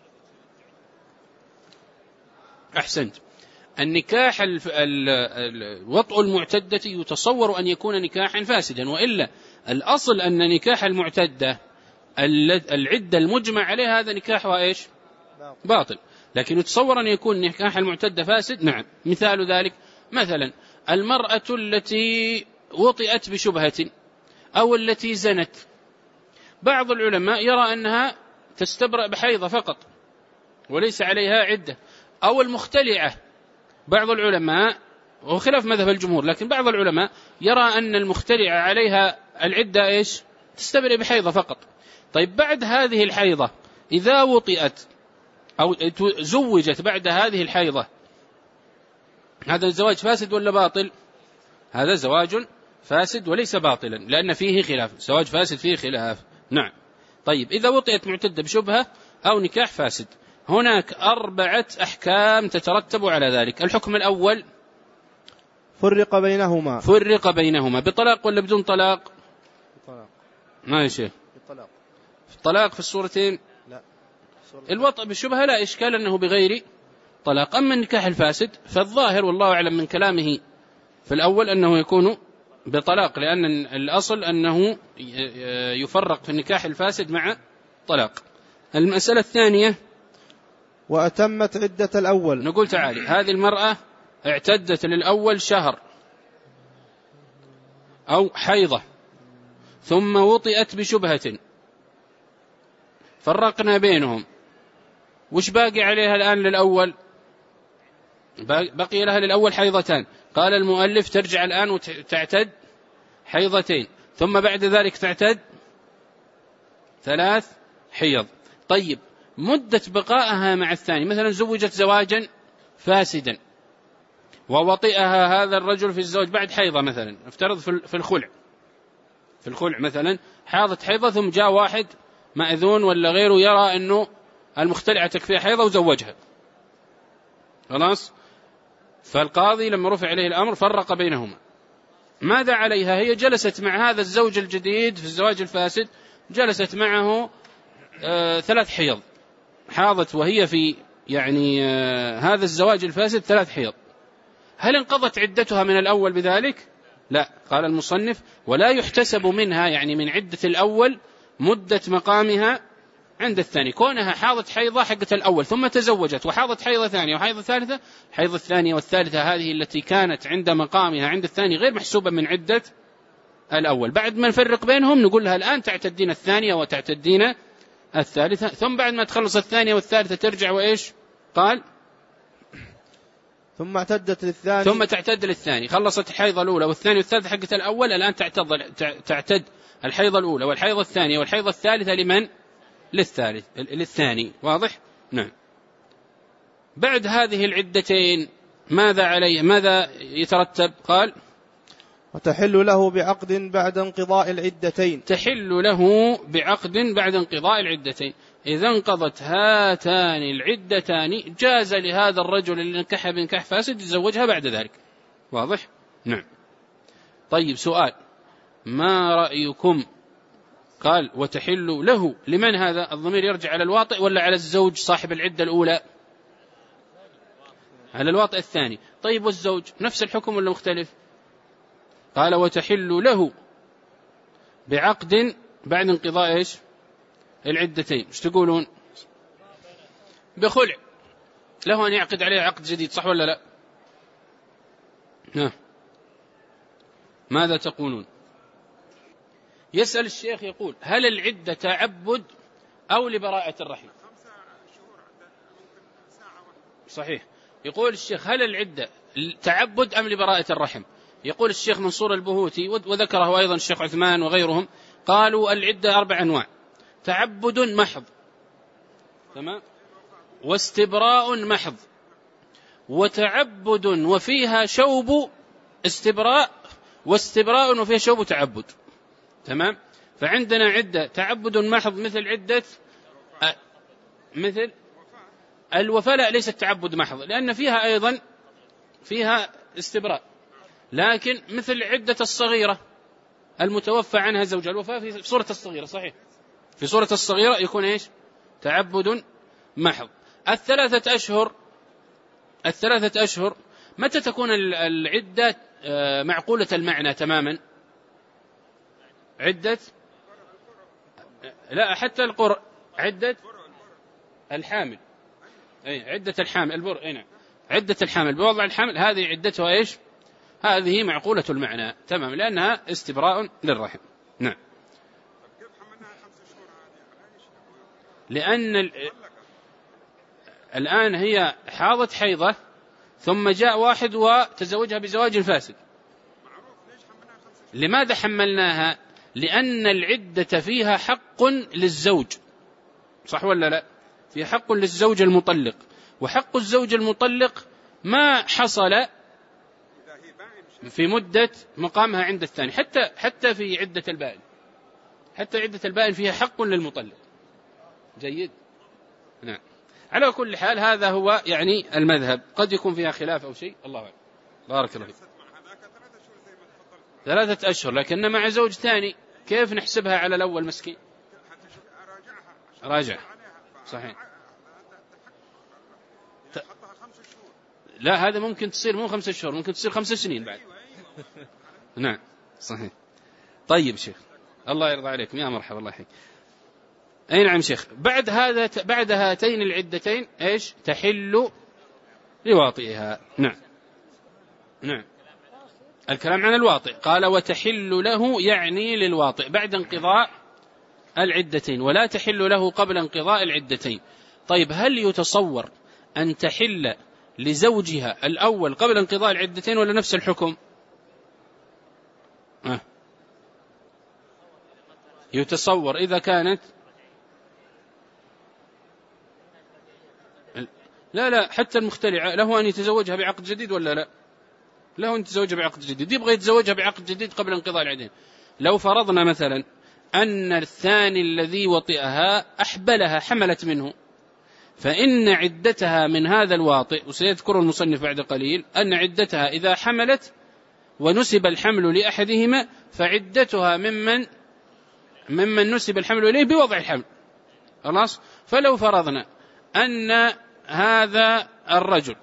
أحسنت النكاح الوطء المعتدة يتصور أن يكون نكاحا فاسدا، وإلا الأصل أن نكاح المعتدة العدة المجمع عليها هذا نكاحها إيش؟ باطل. لكن يتصور أن يكون نكاح المعتدة فاسد. نعم. مثال ذلك مثلا المرأة التي وطئت بشبهة أو التي زنت، بعض العلماء يرى أنها تستبرأ بحيضة فقط وليس عليها عدة. أو المختلعة، بعض العلماء وخلاف مذهب الجمهور، لكن بعض العلماء يرى أن المختلعة عليها العدة إيش؟ تستبرأ بحيضة فقط. طيب بعد هذه الحيضة إذا وطئت أو زوجت بعد هذه الحيضة، هذا الزواج فاسد ولا باطل؟ هذا زواج فاسد وليس باطلا، لأن فيه خلاف. زواج فاسد فيه خلاف. نعم. طيب إذا وطئت معتدة بشبهة أو نكاح فاسد، هناك أربعة أحكام تترتب على ذلك. الحكم الأول فرق بينهما. فرق بينهما بطلاق ولا بدون طلاق؟ بطلاق. ما يا شيخ؟ بطلاق. في الطلاق في الصورتين؟ لا. الوطء بالشبهة لا إشكال أنه بغير طلاق. أما النكاح الفاسد فالظاهر والله أعلم من كلامه في الأول أنه يكون بطلاق، لأن الأصل أنه يفرق في النكاح الفاسد مع طلاق. المسألة الثانية وأتمت عدة الأول. نقول تعالي هذه المرأة اعتدت للأول شهر أو حيضة، ثم وطئت بشبهة، فرقنا بينهم، وش باقي عليها الآن للأول؟ بقي لها للأول حيضتان. قال المؤلف ترجع الآن وتعتد حيضتين، ثم بعد ذلك تعتد ثلاث حيض. طيب مدة بقائها مع الثاني، مثلا زوجت زواجا فاسدا ووطئها هذا الرجل في الزواج بعد حيضة، مثلا افترض في الخلع في الخلع مثلا حاضت حيضة، ثم جاء واحد مأذون ولا غيره يرى أنه المختلعة تكفي حيضة وزوجها، خلاص. فالقاضي لما رفع عليه الأمر فرق بينهما. ماذا عليها؟ هي جلست مع هذا الزوج الجديد في الزواج الفاسد، جلست معه آه ثلاث حيض، حاضت وهي في يعني آه هذا الزواج الفاسد ثلاث حيض. هل انقضت عدتها من الأول بذلك؟ لا. قال المصنف ولا يحتسب منها، يعني من عدة الأول، مدة مقامها عند الثاني. كونها حاضت حيضة حقة الأول ثم تزوجت وحاضت حيضة ثانية وحيضة ثالثة، حيضة الثانية والثالثة هذه التي كانت عند مقامها عند الثاني غير محسوبة من عدة الأول. بعد ما نفرق بينهم نقول لها الآن تعتدين الثانية وتعتدين الثالثة، ثم بعد ما تخلص الثانية والثالثة ترجع وإيش؟ قال ثم اعتدت للثاني، ثم تعتد للثاني. خلصت الحيضة الأولى والثانية والثالثة حقة الأول، الآن تعتد تعتد الحيضة الأولى والحيضة الثانية والحيضة الثالثة لمن؟ للثالث للثاني. واضح؟ نعم. بعد هذه العدتين ماذا عليه؟ ماذا يترتب؟ قال وتحل له بعقد بعد انقضاء العدتين. تحل له بعقد بعد انقضاء العدتين. إذا انقضت هاتان العدتان جاز لهذا الرجل اللي نكح بنكاح فاسد يتزوجها بعد ذلك. واضح؟ نعم. طيب سؤال، ما رأيكم؟ قال وتحل له، لمن هذا الضمير؟ يرجع على الواطئ ولا على الزوج صاحب العدة الأولى؟ على الواطئ الثاني. طيب والزوج نفس الحكم ولا مختلف؟ قال وتحل له بعقد بعد انقضاء ايش العدتين. ايش تقولون؟ بخلع، له أن يعقد عليه عقد جديد، صح ولا لا؟ ها. ماذا تقولون؟ يسأل الشيخ يقول هل العدة تعبد أو لبراءة الرحم؟ صحيح. يقول الشيخ هل العدة تعبد أم لبراءة الرحم؟ يقول الشيخ منصور البهوتي وذكره أيضا الشيخ عثمان وغيرهم، قالوا العدة أربع أنواع: تعبد محض، تمام، واستبراء محض، وتعبد وفيها شوب استبراء، واستبراء وفيها شوب تعبد. تمام. فعندنا عدة تعبد محض مثل عدة أ... مثل الوفاء، لا ليست تعبد محض لأن فيها أيضا فيها استبراء، لكن مثل عدة الصغيرة المتوفى عنها زوجها، الوفاء في صورة الصغيرة، صحيح، في صورة الصغيرة يكون إيش؟ تعبد محض. الثلاثة أشهر، الثلاثة أشهر متى تكون العدة معقولة المعنى تماما؟ عدة لا حتى القرء، عدة الحامل، أي عدة الحامل البر، أي نعم، عدة الحامل بوضع الحمل هذه عدتها إيش؟ هذه معقولة المعنى تمام لأنها استبراء للرحم. نعم. لأن ال... الآن هي حاضت حيضة ثم جاء واحد وتزوجها بزواج فاسد. لماذا حملناها؟ لأن العدة فيها حق للزوج، صح ولا لا؟ فيها حق للزوج المطلق، وحق الزوج المطلق ما حصل في مدة مقامها عند الثاني، حتى حتى في عدة البائن، حتى عدة البائن فيها حق للمطلق. جيد. نعم. على كل حال هذا هو يعني المذهب، قد يكون فيها خلاف أو شيء، الله أعلم. بارك الله فيك. ثلاثة أشهر لكن مع زوج ثاني، كيف نحسبها على الأول مسكين؟ راجع. صحيح. لا هذا ممكن تصير مو خمسة شهور، ممكن تصير خمس سنين بعد. نعم صحيح. طيب شيخ الله يرضى عليكم، يا مرحبا الله يحييك. أي نعم شيخ. بعد هذا بعد هاتين العدتين إيش؟ تحل لواطئها. نعم نعم. الكلام عن الواطئ. قال وتحل له يعني للواطئ بعد انقضاء العدتين، ولا تحل له قبل انقضاء العدتين. طيب هل يتصور أن تحل لزوجها الأول قبل انقضاء العدتين ولا نفس الحكم؟ أه. يتصور إذا كانت لا لا حتى المختلعة له أن يتزوجها بعقد جديد ولا لا؟ له أن يتزوجها بعقد جديد، يبغى يتزوجها بعقد جديد قبل انقضاء العدتين. لو فرضنا مثلا أن الثاني الذي وطئها أحبلها، حملت منه، فإن عدتها من هذا الواطئ، وسيذكر المصنف بعد قليل أن عدتها إذا حملت ونسب الحمل لأحدهما فعدتها ممن ممن نسب الحمل إليه بوضع الحمل. خلاص. فلو فرضنا أن هذا الرجل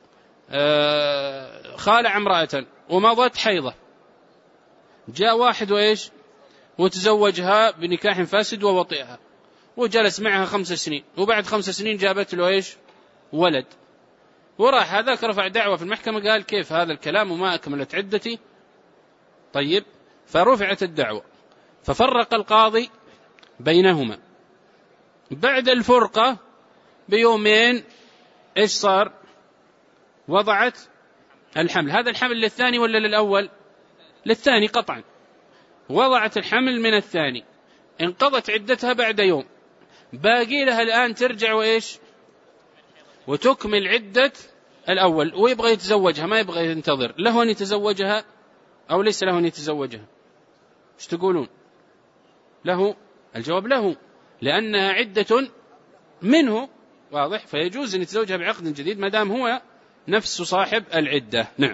خالع امرأة ومضت حيضة، جاء واحد وإيش وتزوجها بنكاح فاسد ووطئها وجلس معها خمس سنين، وبعد خمس سنين جابت له إيش ولد، وراح هذاك رفع دعوة في المحكمة قال كيف هذا الكلام وما أكملت عدتي. طيب فرفعت الدعوة، ففرق القاضي بينهما. بعد الفرقة بيومين إيش صار؟ وضعت الحمل. هذا الحمل للثاني ولا للأول؟ للثاني قطعا. وضعت الحمل من الثاني، انقضت عدتها بعد يوم، باقي لها الآن ترجع وإيش وتكمل عدة الأول، ويبغى يتزوجها ما يبغى ينتظر، له أن يتزوجها أو ليس له أن يتزوجها؟ ايش تقولون؟ له. الجواب له، لأنها عدة منه، واضح، فيجوز أن يتزوجها بعقد جديد ما دام هو نفس صاحب العدة. نعم.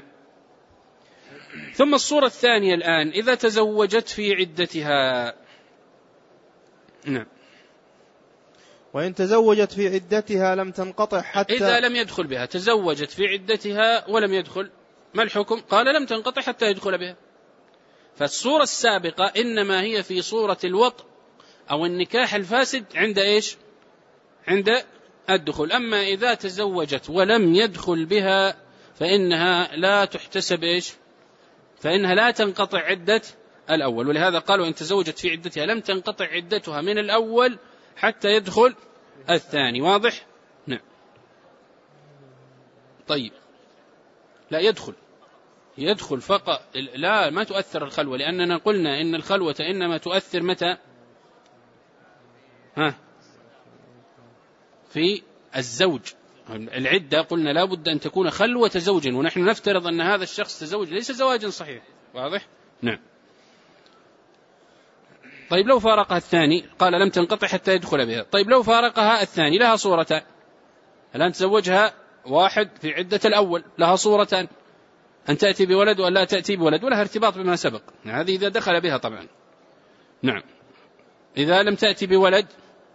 ثم الصورة الثانية الآن، إذا تزوجت في عدتها. نعم. وإن تزوجت في عدتها لم تنقطع حتى إذا لم يدخل بها، تزوجت في عدتها ولم يدخل، ما الحكم؟ قال لم تنقطع حتى يدخل بها. فالصورة السابقة إنما هي في صورة الوطء أو النكاح الفاسد عند إيش؟ عند الدخول. أما إذا تزوجت ولم يدخل بها فإنها لا تحتسب إيش؟ فإنها لا تنقطع عدة الأول، ولهذا قالوا إن تزوجت في عدتها لم تنقطع عدتها من الأول حتى يدخل الثاني. واضح؟ نعم. طيب، لا يدخل يدخل فقط، لا ما تؤثر الخلوة، لأننا قلنا إن الخلوة إنما تؤثر متى؟ ها في الزوج. العدة قلنا لا بد أن تكون خلوة زوج، ونحن نفترض أن هذا الشخص تزوج ليس زواجا صحيح. واضح؟ نعم. طيب لو فارقها الثاني، قال لم تنقطع حتى يدخل بها. طيب لو فارقها الثاني، لها صورتان. الآن تزوجها واحد في عدة الأول، لها صورتان، أن تأتي بولد وأن لا تأتي بولد، ولها ارتباط بما سبق. هذه إذا دخل بها طبعا. نعم. إذا لم تأتي بولد،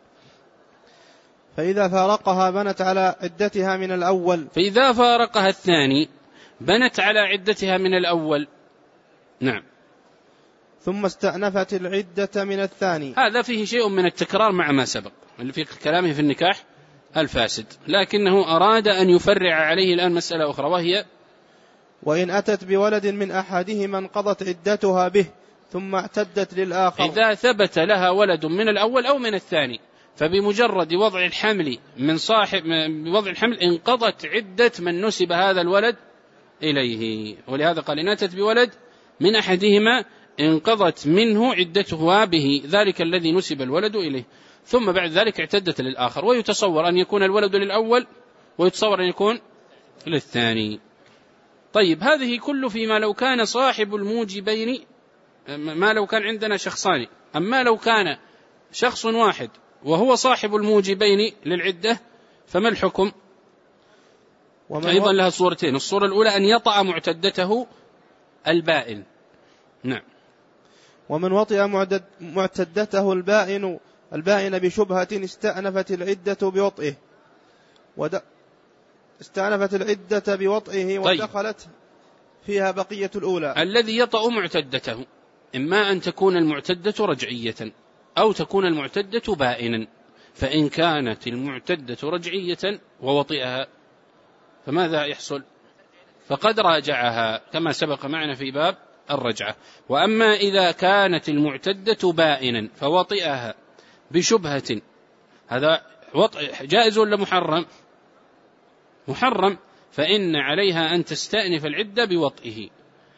فإذا فارقها بنت على عدتها من الأول. فإذا فارقها الثاني بنت على عدتها من الأول. نعم. ثم استأنفت العدة من الثاني. هذا فيه شيء من التكرار مع ما سبق اللي في كلامه في النكاح الفاسد، لكنه أراد أن يفرع عليه الآن مسألة أخرى، وهي وإن أتت بولد من أحدهما انقضت عدتها به ثم اعتدت للآخر. إذا ثبت لها ولد من الأول أو من الثاني، فبمجرد وضع الحمل من صاحب بوضع الحمل انقضت عدة من نسب هذا الولد إليه، ولهذا قال إن أتت بولد من أحدهما انقضت منه عدتها به، ذلك الذي نسب الولد إليه، ثم بعد ذلك اعتدت للآخر. ويتصور أن يكون الولد للأول ويتصور أن يكون للثاني. طيب هذه كله فيما لو كان صاحب الموجبين، ما لو كان عندنا شخصان. أما لو كان شخص واحد وهو صاحب الموجبين للعدة فما الحكم؟ أيضا لها صورتين. الصورة الأولى أن يطأ معتدته البائن. نعم. ومن وطئ معتدته البائن البائن بشبهة استأنفت العدة بوطئه ود... استأنفت العدة بوطئه ودخلت فيها بقية الأولى. الذي يطأ معتدته إما أن تكون المعتدة رجعية أو تكون المعتدة بائنا، فإن كانت المعتدة رجعية ووطئها فماذا يحصل؟ فقد راجعها كما سبق معنا في باب الرجعة. وأما إذا كانت المعتدة بائنا فوطئها بشبهة، هذا وطئ جائز ولا محرم؟ محرم، فإن عليها أن تستأنف العدة بوطئه،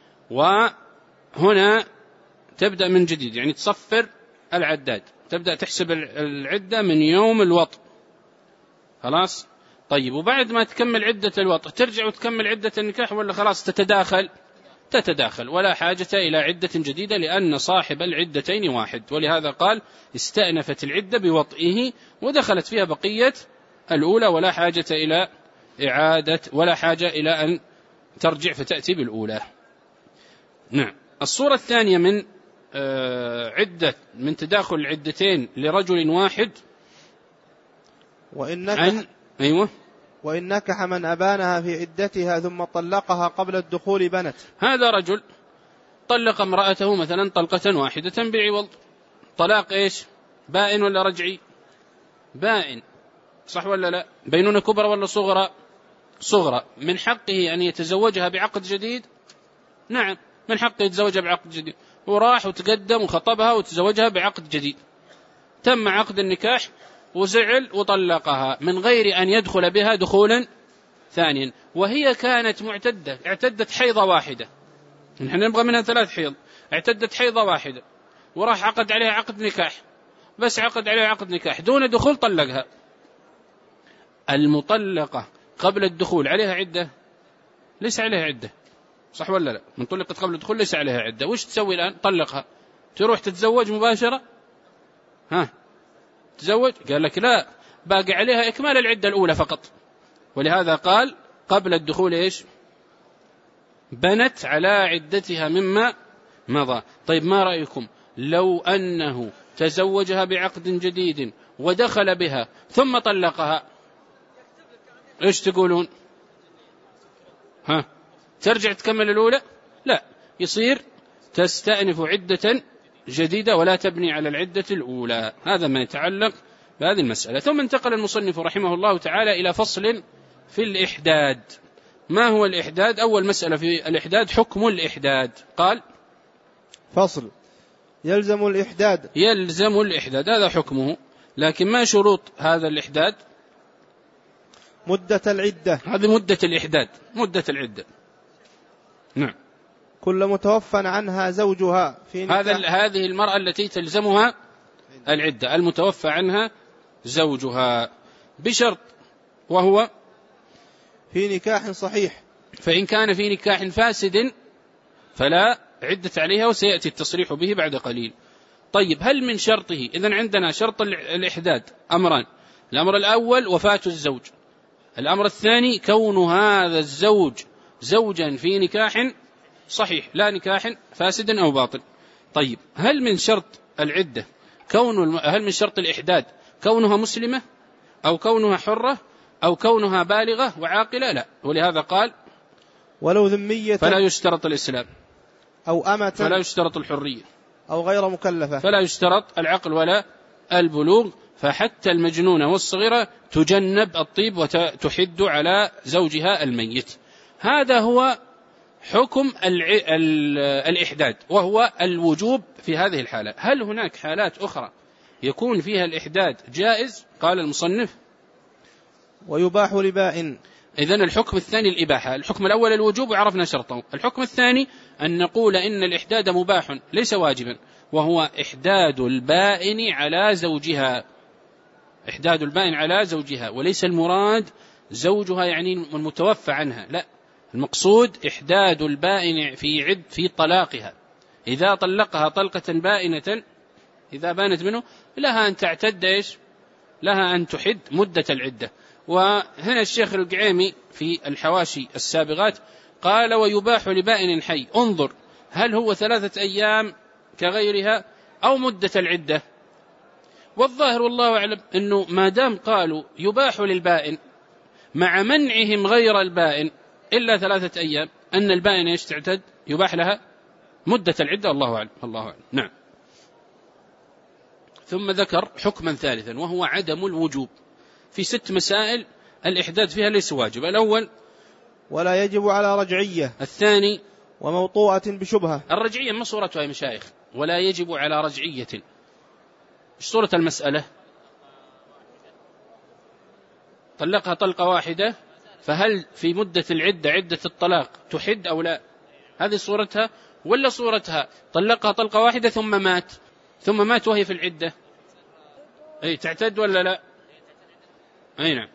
وهنا تبدأ من جديد، يعني تصفر العداد، تبدأ تحسب العدة من يوم الوطء. خلاص. طيب وبعد ما تكمل عدة الوطء ترجع وتكمل عدة النكاح ولا خلاص تتداخل؟ تتداخل، ولا حاجة إلى عدة جديدة لأن صاحب العدتين واحد، ولهذا قال استأنفت العدة بوطئه ودخلت فيها بقية الأولى، ولا حاجة إلى إعادة ولا حاجة إلى أن ترجع فتأتي بالأولى. نعم. الصورة الثانية من عدة من تداخل العدتين لرجل واحد، وإن نكح عن أيوة وإن نكح من أبانها في عدتها ثم طلقها قبل الدخول بنت. هذا رجل طلق امرأته مثلا طلقة واحدة بعوض، طلاق إيش؟ بائن ولا رجعي؟ بائن، صح ولا لا؟ بينونة كبرى ولا صغرى؟ صغرى. من حقه أن يتزوجها بعقد جديد؟ نعم، من حقه يتزوجها بعقد جديد، وراح وتقدم وخطبها وتزوجها بعقد جديد، تم عقد النكاح وزعل وطلقها من غير أن يدخل بها دخولا ثانيا، وهي كانت معتدة، اعتدت حيضة واحدة، نحن نبغى منها ثلاث حيض، اعتدت حيضة واحدة وراح عقد عليها عقد نكاح، بس عقد عليها عقد نكاح دون دخول طلقها. المطلقة قبل الدخول عليها عدة؟ ليس عليها عدة، صح ولا لا؟ من طلقت قبل الدخول ليس عليها عدة. وش تسوي الآن؟ طلقها، تروح تتزوج مباشرة؟ ها تزوج؟ قال لك لا، باقي عليها إكمال العدة الأولى فقط. ولهذا قال قبل الدخول إيش؟ بنت على عدتها مما مضى. طيب ما رأيكم لو أنه تزوجها بعقد جديد ودخل بها ثم طلقها، إيش تقولون؟ ها ترجع تكمل الأولى؟ لا، يصير تستأنف عدة جديدة ولا تبني على العدة الأولى. هذا ما يتعلق بهذه المسألة. ثم انتقل المصنف رحمه الله تعالى إلى فصل في الإحداد. ما هو الإحداد؟ أول مسألة في الإحداد حكم الإحداد. قال فصل: يلزم الإحداد. يلزم الإحداد، هذا حكمه. لكن ما شروط هذا الإحداد؟ مدة العدة. هذه مدة الإحداد، مدة العدة. نعم. كل متوفى عنها زوجها في نكاح. هذا هذه المرأة التي تلزمها العدة، المتوفى عنها زوجها، بشرط وهو في نكاح صحيح. فإن كان في نكاح فاسد فلا عدة عليها، وسيأتي التصريح به بعد قليل. طيب هل من شرطه؟ إذن عندنا شرط الإحداد أمران: الأمر الأول وفاة الزوج، الأمر الثاني كون هذا الزوج زوجا في نكاح صحيح لا نكاح فاسد أو باطل. طيب هل من شرط العدة كون الم... هل من شرط الإحداد كونها مسلمة أو كونها حرة أو كونها بالغة وعاقلة؟ لا. ولهذا قال ولو ذمية فلا يشترط الإسلام، أو أمة فلا يشترط الحرية، أو غير مكلفة، فلا يشترط العقل ولا البلوغ. فحتى المجنونة والصغيرة تجنب الطيب وتحد على زوجها الميت. هذا هو حكم الإحداد، وهو الوجوب في هذه الحالة. هل هناك حالات أخرى يكون فيها الإحداد جائز؟ قال المصنف ويباح لبائن. إذن الحكم الثاني الإباحة. الحكم الأول الوجوب وعرفنا شرطه. الحكم الثاني أن نقول إن الإحداد مباح ليس واجبا، وهو إحداد البائن على زوجها. إحداد البائن على زوجها، وليس المراد زوجها يعني المتوفى عنها، لا، المقصود إحداد البائن في عد في طلاقها. إذا طلقها طلقة بائنة إذا بانت منه لها أن تعتد إيش؟ لها أن تحد مدة العدة. وهنا الشيخ القعيمي في الحواشي السابقات قال ويباح لبائن حي. انظر هل هو ثلاثة أيام كغيرها أو مدة العدة؟ والظاهر والله أعلم أنه ما دام قالوا يباح للبائن مع منعهم غير البائن إلا ثلاثة أيام، أن البائن إيش تعتد؟ يباح لها مدة العدة. الله أعلم. الله أعلم. نعم. ثم ذكر حكما ثالثا وهو عدم الوجوب في ست مسائل الإحداد فيها ليس واجب. الأول ولا يجب على رجعية. الثاني وموطوءة بشبهة. الرجعية ما صورتها يا مشايخ؟ ولا يجب على رجعية. إيش صورة المسألة؟ طلقها طلقة واحدة، فهل في مدة العدة عدة الطلاق تحد أو لا؟ هذه صورتها. ولا صورتها طلقها طلقة واحدة ثم مات ثم مات وهي في العدة، أي تعتد ولا لا؟ أي نعم.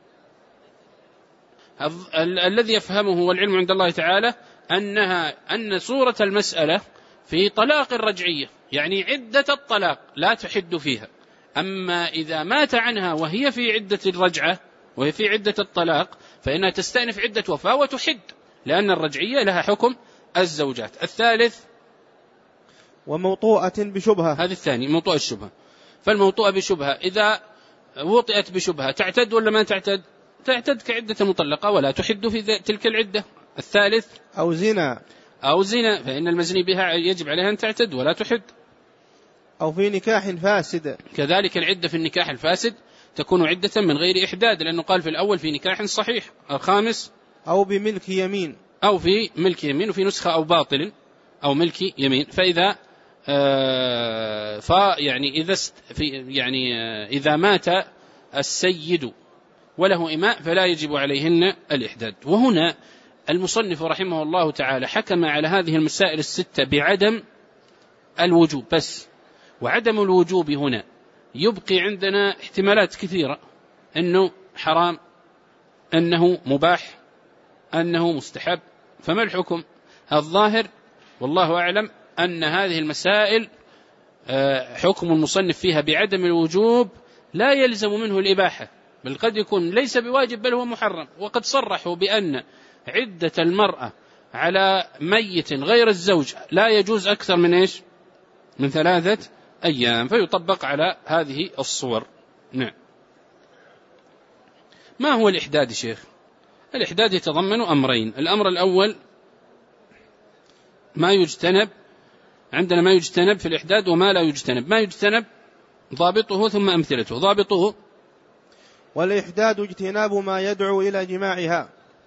ال- الذي يفهمه والعلم عند الله تعالى أنها أن صورة المسألة في طلاق الرجعية يعني عدة الطلاق لا تحد فيها. أما إذا مات عنها وهي في عدة الرجعة وهي في عدة الطلاق فإنها تستأنف عدة وفاة وتحد، لأن الرجعية لها حكم الزوجات. الثالث وموطوءة بشبهة. هذا الثاني موطوء الشبهة. فالموطوء بشبهة إذا وطئت بشبهة تعتد ولا ما تعتد؟ تعتد كعدة المطلقة ولا تحد في تلك العدة. الثالث أو زنا. أو زنا، فإن المزني بها يجب عليها أن تعتد ولا تحد. أو في نكاح فاسد. كذلك العدة في النكاح الفاسد تكون عدة من غير إحداد، لأنه قال في الأول في نكاح صحيح. الخامس أو بملك يمين. أو في ملك يمين، وفي نسخة أو باطل أو ملك يمين. فإذا آه فيعني إذا في يعني آه إذا مات السيد وله إماء فلا يجب عليهن الإحداد. وهنا المصنف رحمه الله تعالى حكم على هذه المسائل الستة بعدم الوجوب بس. وعدم الوجوب هنا يبقي عندنا احتمالات كثيرة، أنه حرام، أنه مباح، أنه مستحب. فما الحكم؟ الظاهر والله أعلم أن هذه المسائل حكم المصنف فيها بعدم الوجوب لا يلزم منه الإباحة، بل قد يكون ليس بواجب بل هو محرم. وقد صرحوا بأن عدة المرأة على ميت غير الزوج لا يجوز أكثر من إيش؟ من ثلاثة أيام، فيطبق على هذه الصور. نعم. ما هو الإحداد شيخ؟ الإحداد يتضمن أمرين. الأمر الأول ما يجتنب، عندنا ما يجتنب في الإحداد وما لا يجتنب. ما يجتنب ضابطه ثم أمثلته. ضابطه: والإحداد اجتناب ما يدعو إلى جماعها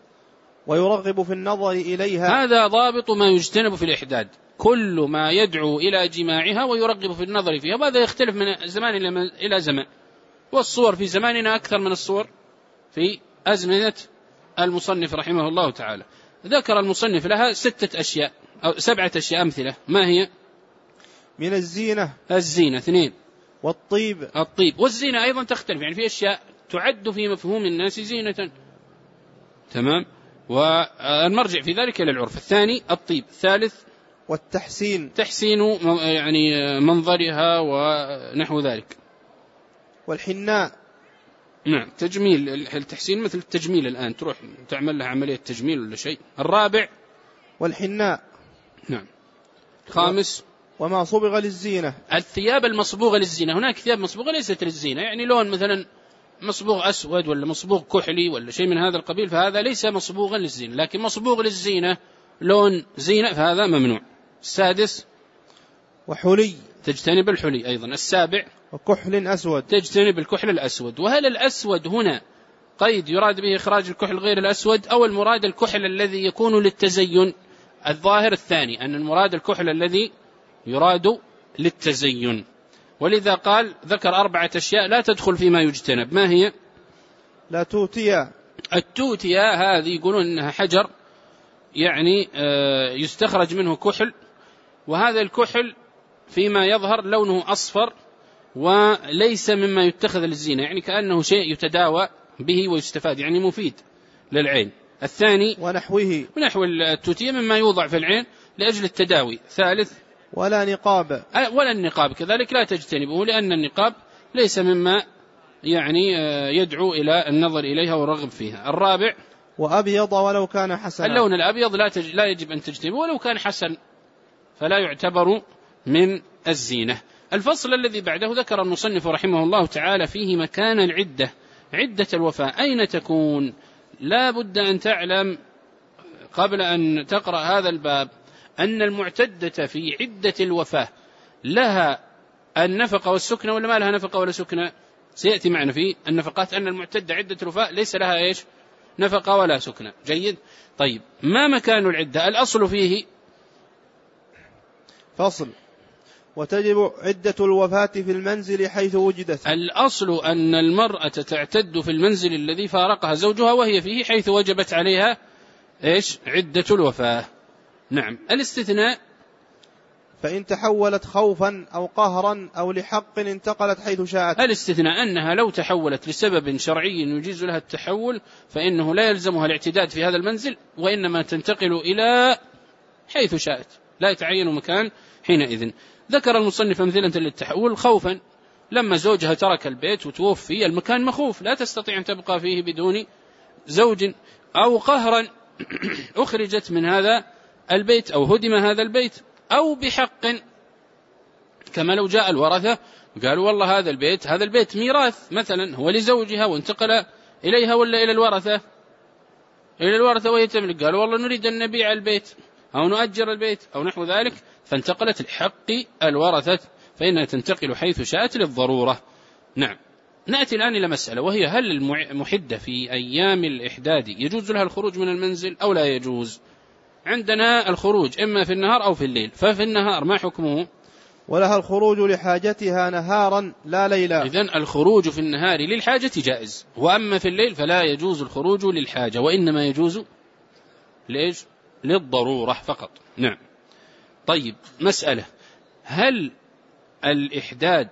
ويرغب في النظر إليها. هذا ضابط ما يجتنب في الإحداد، كل ما يدعو إلى جماعها ويرغب في النظر فيها. وهذا يختلف من زمان إلى زمان، والصور في زماننا أكثر من الصور في أزمنة المصنف رحمه الله تعالى. ذكر المصنف لها ستة أشياء أو سبعة أشياء أمثلة. ما هي؟ من الزينة، الزينة اثنين، والطيب، الطيب. والزينة أيضا تختلف، يعني في أشياء تعد في مفهوم الناس زينة، تمام، والمرجع في ذلك إلى العرف. الثاني الطيب. الثالث والتحسين، تحسين يعني منظرها ونحو ذلك. والحناء، نعم، تجميل. التحسين مثل التجميل، الآن تروح تعمل لها عملية تجميل ولا شيء. الرابع والحناء. نعم. الخامس وما صبغ للزينة، الثياب المصبوغة للزينة. هناك ثياب مصبوغة ليست للزينة، يعني لون مثلا مصبوغ أسود ولا مصبوغ كحلي ولا شيء من هذا القبيل، فهذا ليس مصبوغا للزينة. لكن مصبوغ للزينة لون زينة فهذا ممنوع. السادس وحلي، تجتنب الحلي أيضا. السابع وكحل أسود، تجتنب الكحل الأسود. وهل الأسود هنا قيد يراد به إخراج الكحل غير الأسود، أو المراد الكحل الذي يكون للتزين؟ الظاهر الثاني، أن المراد الكحل الذي يراد للتزين. ولذا قال ذكر أربعة أشياء لا تدخل فيما يجتنب. ما هي؟ لا توتيا. التوتيا هذه يقولون إنها حجر يعني يستخرج منه كحل، وهذا الكحل فيما يظهر لونه أصفر وليس مما يتخذ للزينة، يعني كأنه شيء يتداوى به ويستفاد، يعني مفيد للعين. الثاني ونحوه، ونحو التوتيا مما يوضع في العين لأجل التداوي. ثالث ولا نقاب، ولا النقاب كذلك لا تجتنبه، لأن النقاب ليس مما يعني يدعو إلى النظر إليها والرغب فيها. الرابع وأبيض ولو كان حسنا، اللون الأبيض لا, تج... لا يجب أن تجتنبه ولو كان حسن، فلا يعتبر من الزينة. الفصل الذي بعده ذكر المصنف رحمه الله تعالى فيه مكان العدة، عدة الوفاة أين تكون. لا بد أن تعلم قبل أن تقرأ هذا الباب أن المعتدة في عدة الوفاة لها النفقة والسكنة ولا ما لها نفقة ولا سكنة؟ سيأتي معنا في النفقات أن المعتدة عدة الوفاة ليس لها إيش؟ نفقة ولا سكنة. جيد. طيب ما مكان العدة؟ الأصل فيه فصل: وتجب عدة الوفاة في المنزل حيث وجدت. الأصل أن المرأة تعتد في المنزل الذي فارقها زوجها وهي فيه حيث وجبت عليها إيش؟ عدة الوفاة. نعم. الاستثناء فإن تحولت خوفا أو قهرا أو لحق انتقلت حيث شاءت. الاستثناء أنها لو تحولت لسبب شرعي يجيز لها التحول فإنه لا يلزمها الاعتداد في هذا المنزل، وإنما تنتقل إلى حيث شاءت، لا يتعين مكان حينئذ. ذكر المصنف أمثلة للتحول: خوفا، لما زوجها ترك البيت وتوفي، المكان مخوف لا تستطيع أن تبقى فيه بدون زوج. أو قهرا، أخرجت من هذا البيت أو هدم هذا البيت. أو بحق، كما لو جاء الورثة قالوا والله هذا البيت هذا البيت ميراث مثلا هو لزوجها وانتقل إليها ولا إلى الورثة؟ إلى الورثة وهي تملك، قالوا والله نريد أن نبيع البيت أو نؤجر البيت أو نحو ذلك، فانتقلت لحق الورثة فإنها تنتقل حيث شاءت للضرورة. نعم. نأتي الآن إلى مسألة، وهي هل المحدة في أيام الإحداد يجوز لها الخروج من المنزل أو لا يجوز؟ عندنا الخروج إما في النهار أو في الليل، ففي النهار ما حكمه؟ ولها الخروج لحاجتها نهارا لا ليلا. إذن الخروج في النهار للحاجة جائز، وأما في الليل فلا يجوز الخروج للحاجة، وإنما يجوز ليش؟ للضرورة فقط. نعم. طيب مسألة، هل الإحداد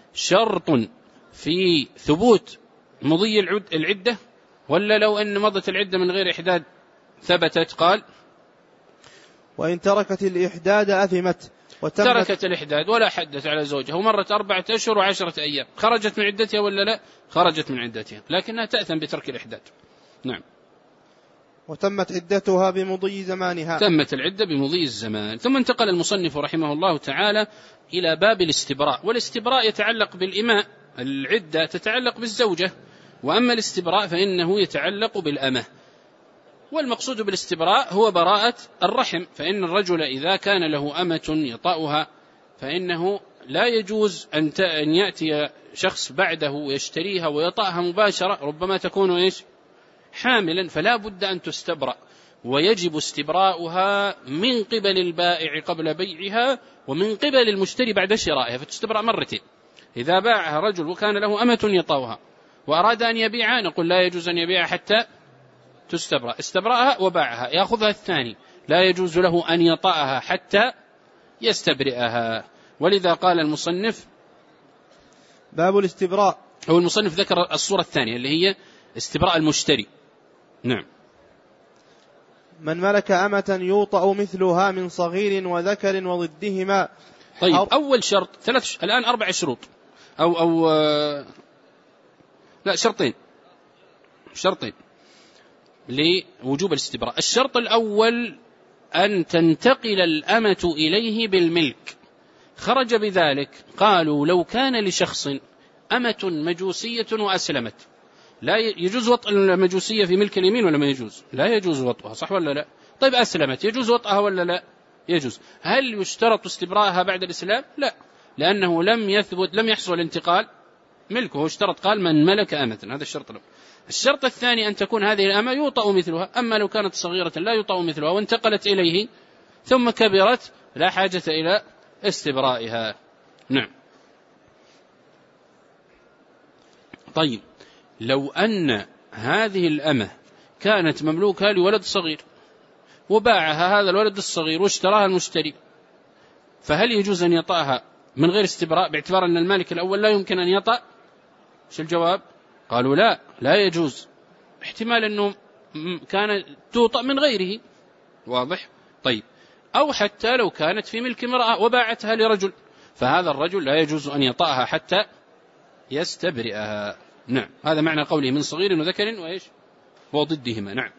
شرط في ثبوت مضي العدة، ولا لو أن مضت العدة من غير إحداد ثبتت؟ قال وإن تركت الإحداد أثمت. تركت الإحداد ولا حدث على زوجها ومرت أربعة أشهر وعشرة أيام، خرجت من عدتها ولا لا؟ خرجت من عدتها، لكنها تأثم بترك الإحداد. نعم. وتمت عدتها بمضي زمانها. تمت العدة بمضي الزمان. ثم انتقل المصنف رحمه الله تعالى إلى باب الاستبراء، والاستبراء يتعلق بالإماء، العدة تتعلق بالزوجة، وأما الاستبراء فإنه يتعلق بالأمة. والمقصود بالاستبراء هو براءة الرحم، فإن الرجل إذا كان له أمة يطأها فإنه لا يجوز أن يأتي شخص بعده ويشتريها ويطأها مباشرة، ربما تكون إيش؟ حاملا، فلا بد أن تستبرأ، ويجب استبراؤها من قبل البائع قبل بيعها ومن قبل المشتري بعد شرائها، فتستبرأ مرتين. إذا باعها رجل وكان له أمة يطأها وأراد أن يبيعها نقول لا يجوز أن يبيعها حتى تستبرأ، استبرأها وباعها، يأخذها الثاني، لا يجوز له أن يطأها حتى يستبرئها. ولذا قال المصنف باب الاستبراء، هو المصنف ذكر الصورة الثانية اللي هي استبراء المشتري. نعم. من ملك أمة يوطأ مثلها من صغير وذكر وضدهما. طيب أول شرط ثلاث، الآن أربع شروط أو أو لا شرطين شرطين لوجوب الاستبراء. الشرط الأول أن تنتقل الأمة إليه بالملك، خرج بذلك قالوا لو كان لشخص أمة مجوسية وأسلمت، لا يجوز وطء المجوسية في ملك اليمين ولا ما يجوز؟ لا يجوز وطئها، صح ولا لا؟ طيب أسلمت، يجوز وطئها ولا لا؟ يجوز. هل يشترط استبراءها بعد الإسلام؟ لا، لأنه لم يثبت، لم يحصل الانتقال ملكه، اشترط قال من ملك أمة، هذا الشرط الأول. الشرط الثاني أن تكون هذه الأمة يوطأ مثلها، أما لو كانت صغيرة لا يوطأ مثلها وانتقلت إليه ثم كبرت لا حاجة إلى استبرائها. نعم. طيب لو أن هذه الأمة كانت مملوكة لولد صغير وباعها هذا الولد الصغير واشتراها المشتري، فهل يجوز أن يطأها من غير استبراء باعتبار أن المالك الأول لا يمكن أن يطأ؟ شو الجواب؟ قالوا لا، لا يجوز، احتمال أنه كان توطأ من غيره، واضح؟ طيب أو حتى لو كانت في ملك امرأة وباعتها لرجل، فهذا الرجل لا يجوز أن يطأها حتى يستبرئها. نعم، هذا معنى قوله من صغير وذكر وإيش وضدهما. نعم.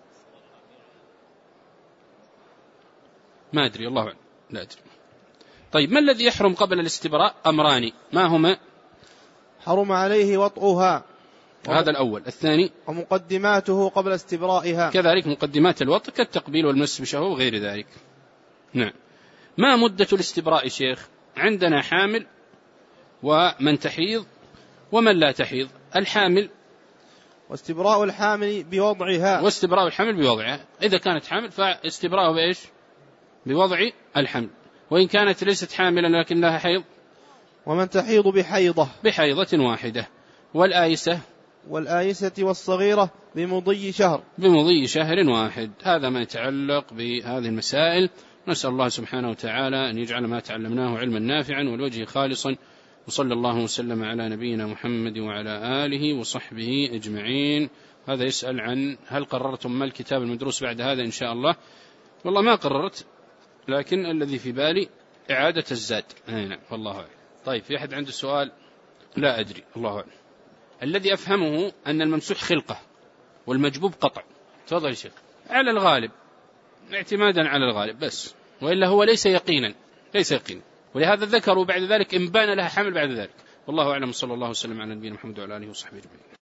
ما أدري، الله أعلم، لا أدري. طيب ما الذي يحرم قبل الاستبراء؟ أمران، ما هما؟ حرم عليه وطئها، هذا الأول. الثاني ومقدماته قبل استبرائها، كذلك مقدمات الوطء كالتقبيل والمس بشهوة وغير ذلك. نعم. ما مدة الاستبراء شيخ؟ عندنا حامل ومن تحيض ومن لا تحيض. الحامل واستبراء الحامل بوضعها، واستبراء الحمل بوضعها، إذا كانت حامل فاستبراءه بإيش؟ بوضع الحمل، وإن كانت ليست حاملا لكن لها حيض. ومن تحيض بحيضة بحيضة واحدة. والآيسة والآيسة والصغيرة بمضي شهر بمضي شهر واحد. هذا ما يتعلق بهذه المسائل. نسأل الله سبحانه وتعالى أن يجعل ما تعلمناه علما نافعا والوجه خالصا، وصلى الله وسلم على نبينا محمد وعلى آله وصحبه أجمعين. هذا يسأل عن هل قررتم ما الكتاب المدروس بعد هذا؟ إن شاء الله والله ما قررت، لكن الذي في بالي إعادة الزاد. نعم والله أعلم. طيب في أحد عنده سؤال؟ لا أدري، الله أعلم. الذي أفهمه أن الممسوح خلقة والمجبوب قطع. تفضل يا شيخ. على الغالب، اعتمادا على الغالب بس، وإلا هو ليس يقينا، ليس يقينا، ولهذا ذكروا بعد ذلك إن بان لها حمل بعد ذلك. والله أعلم، صلى الله وسلم على نبينا محمد وعلى آله وصحبه أجمعين.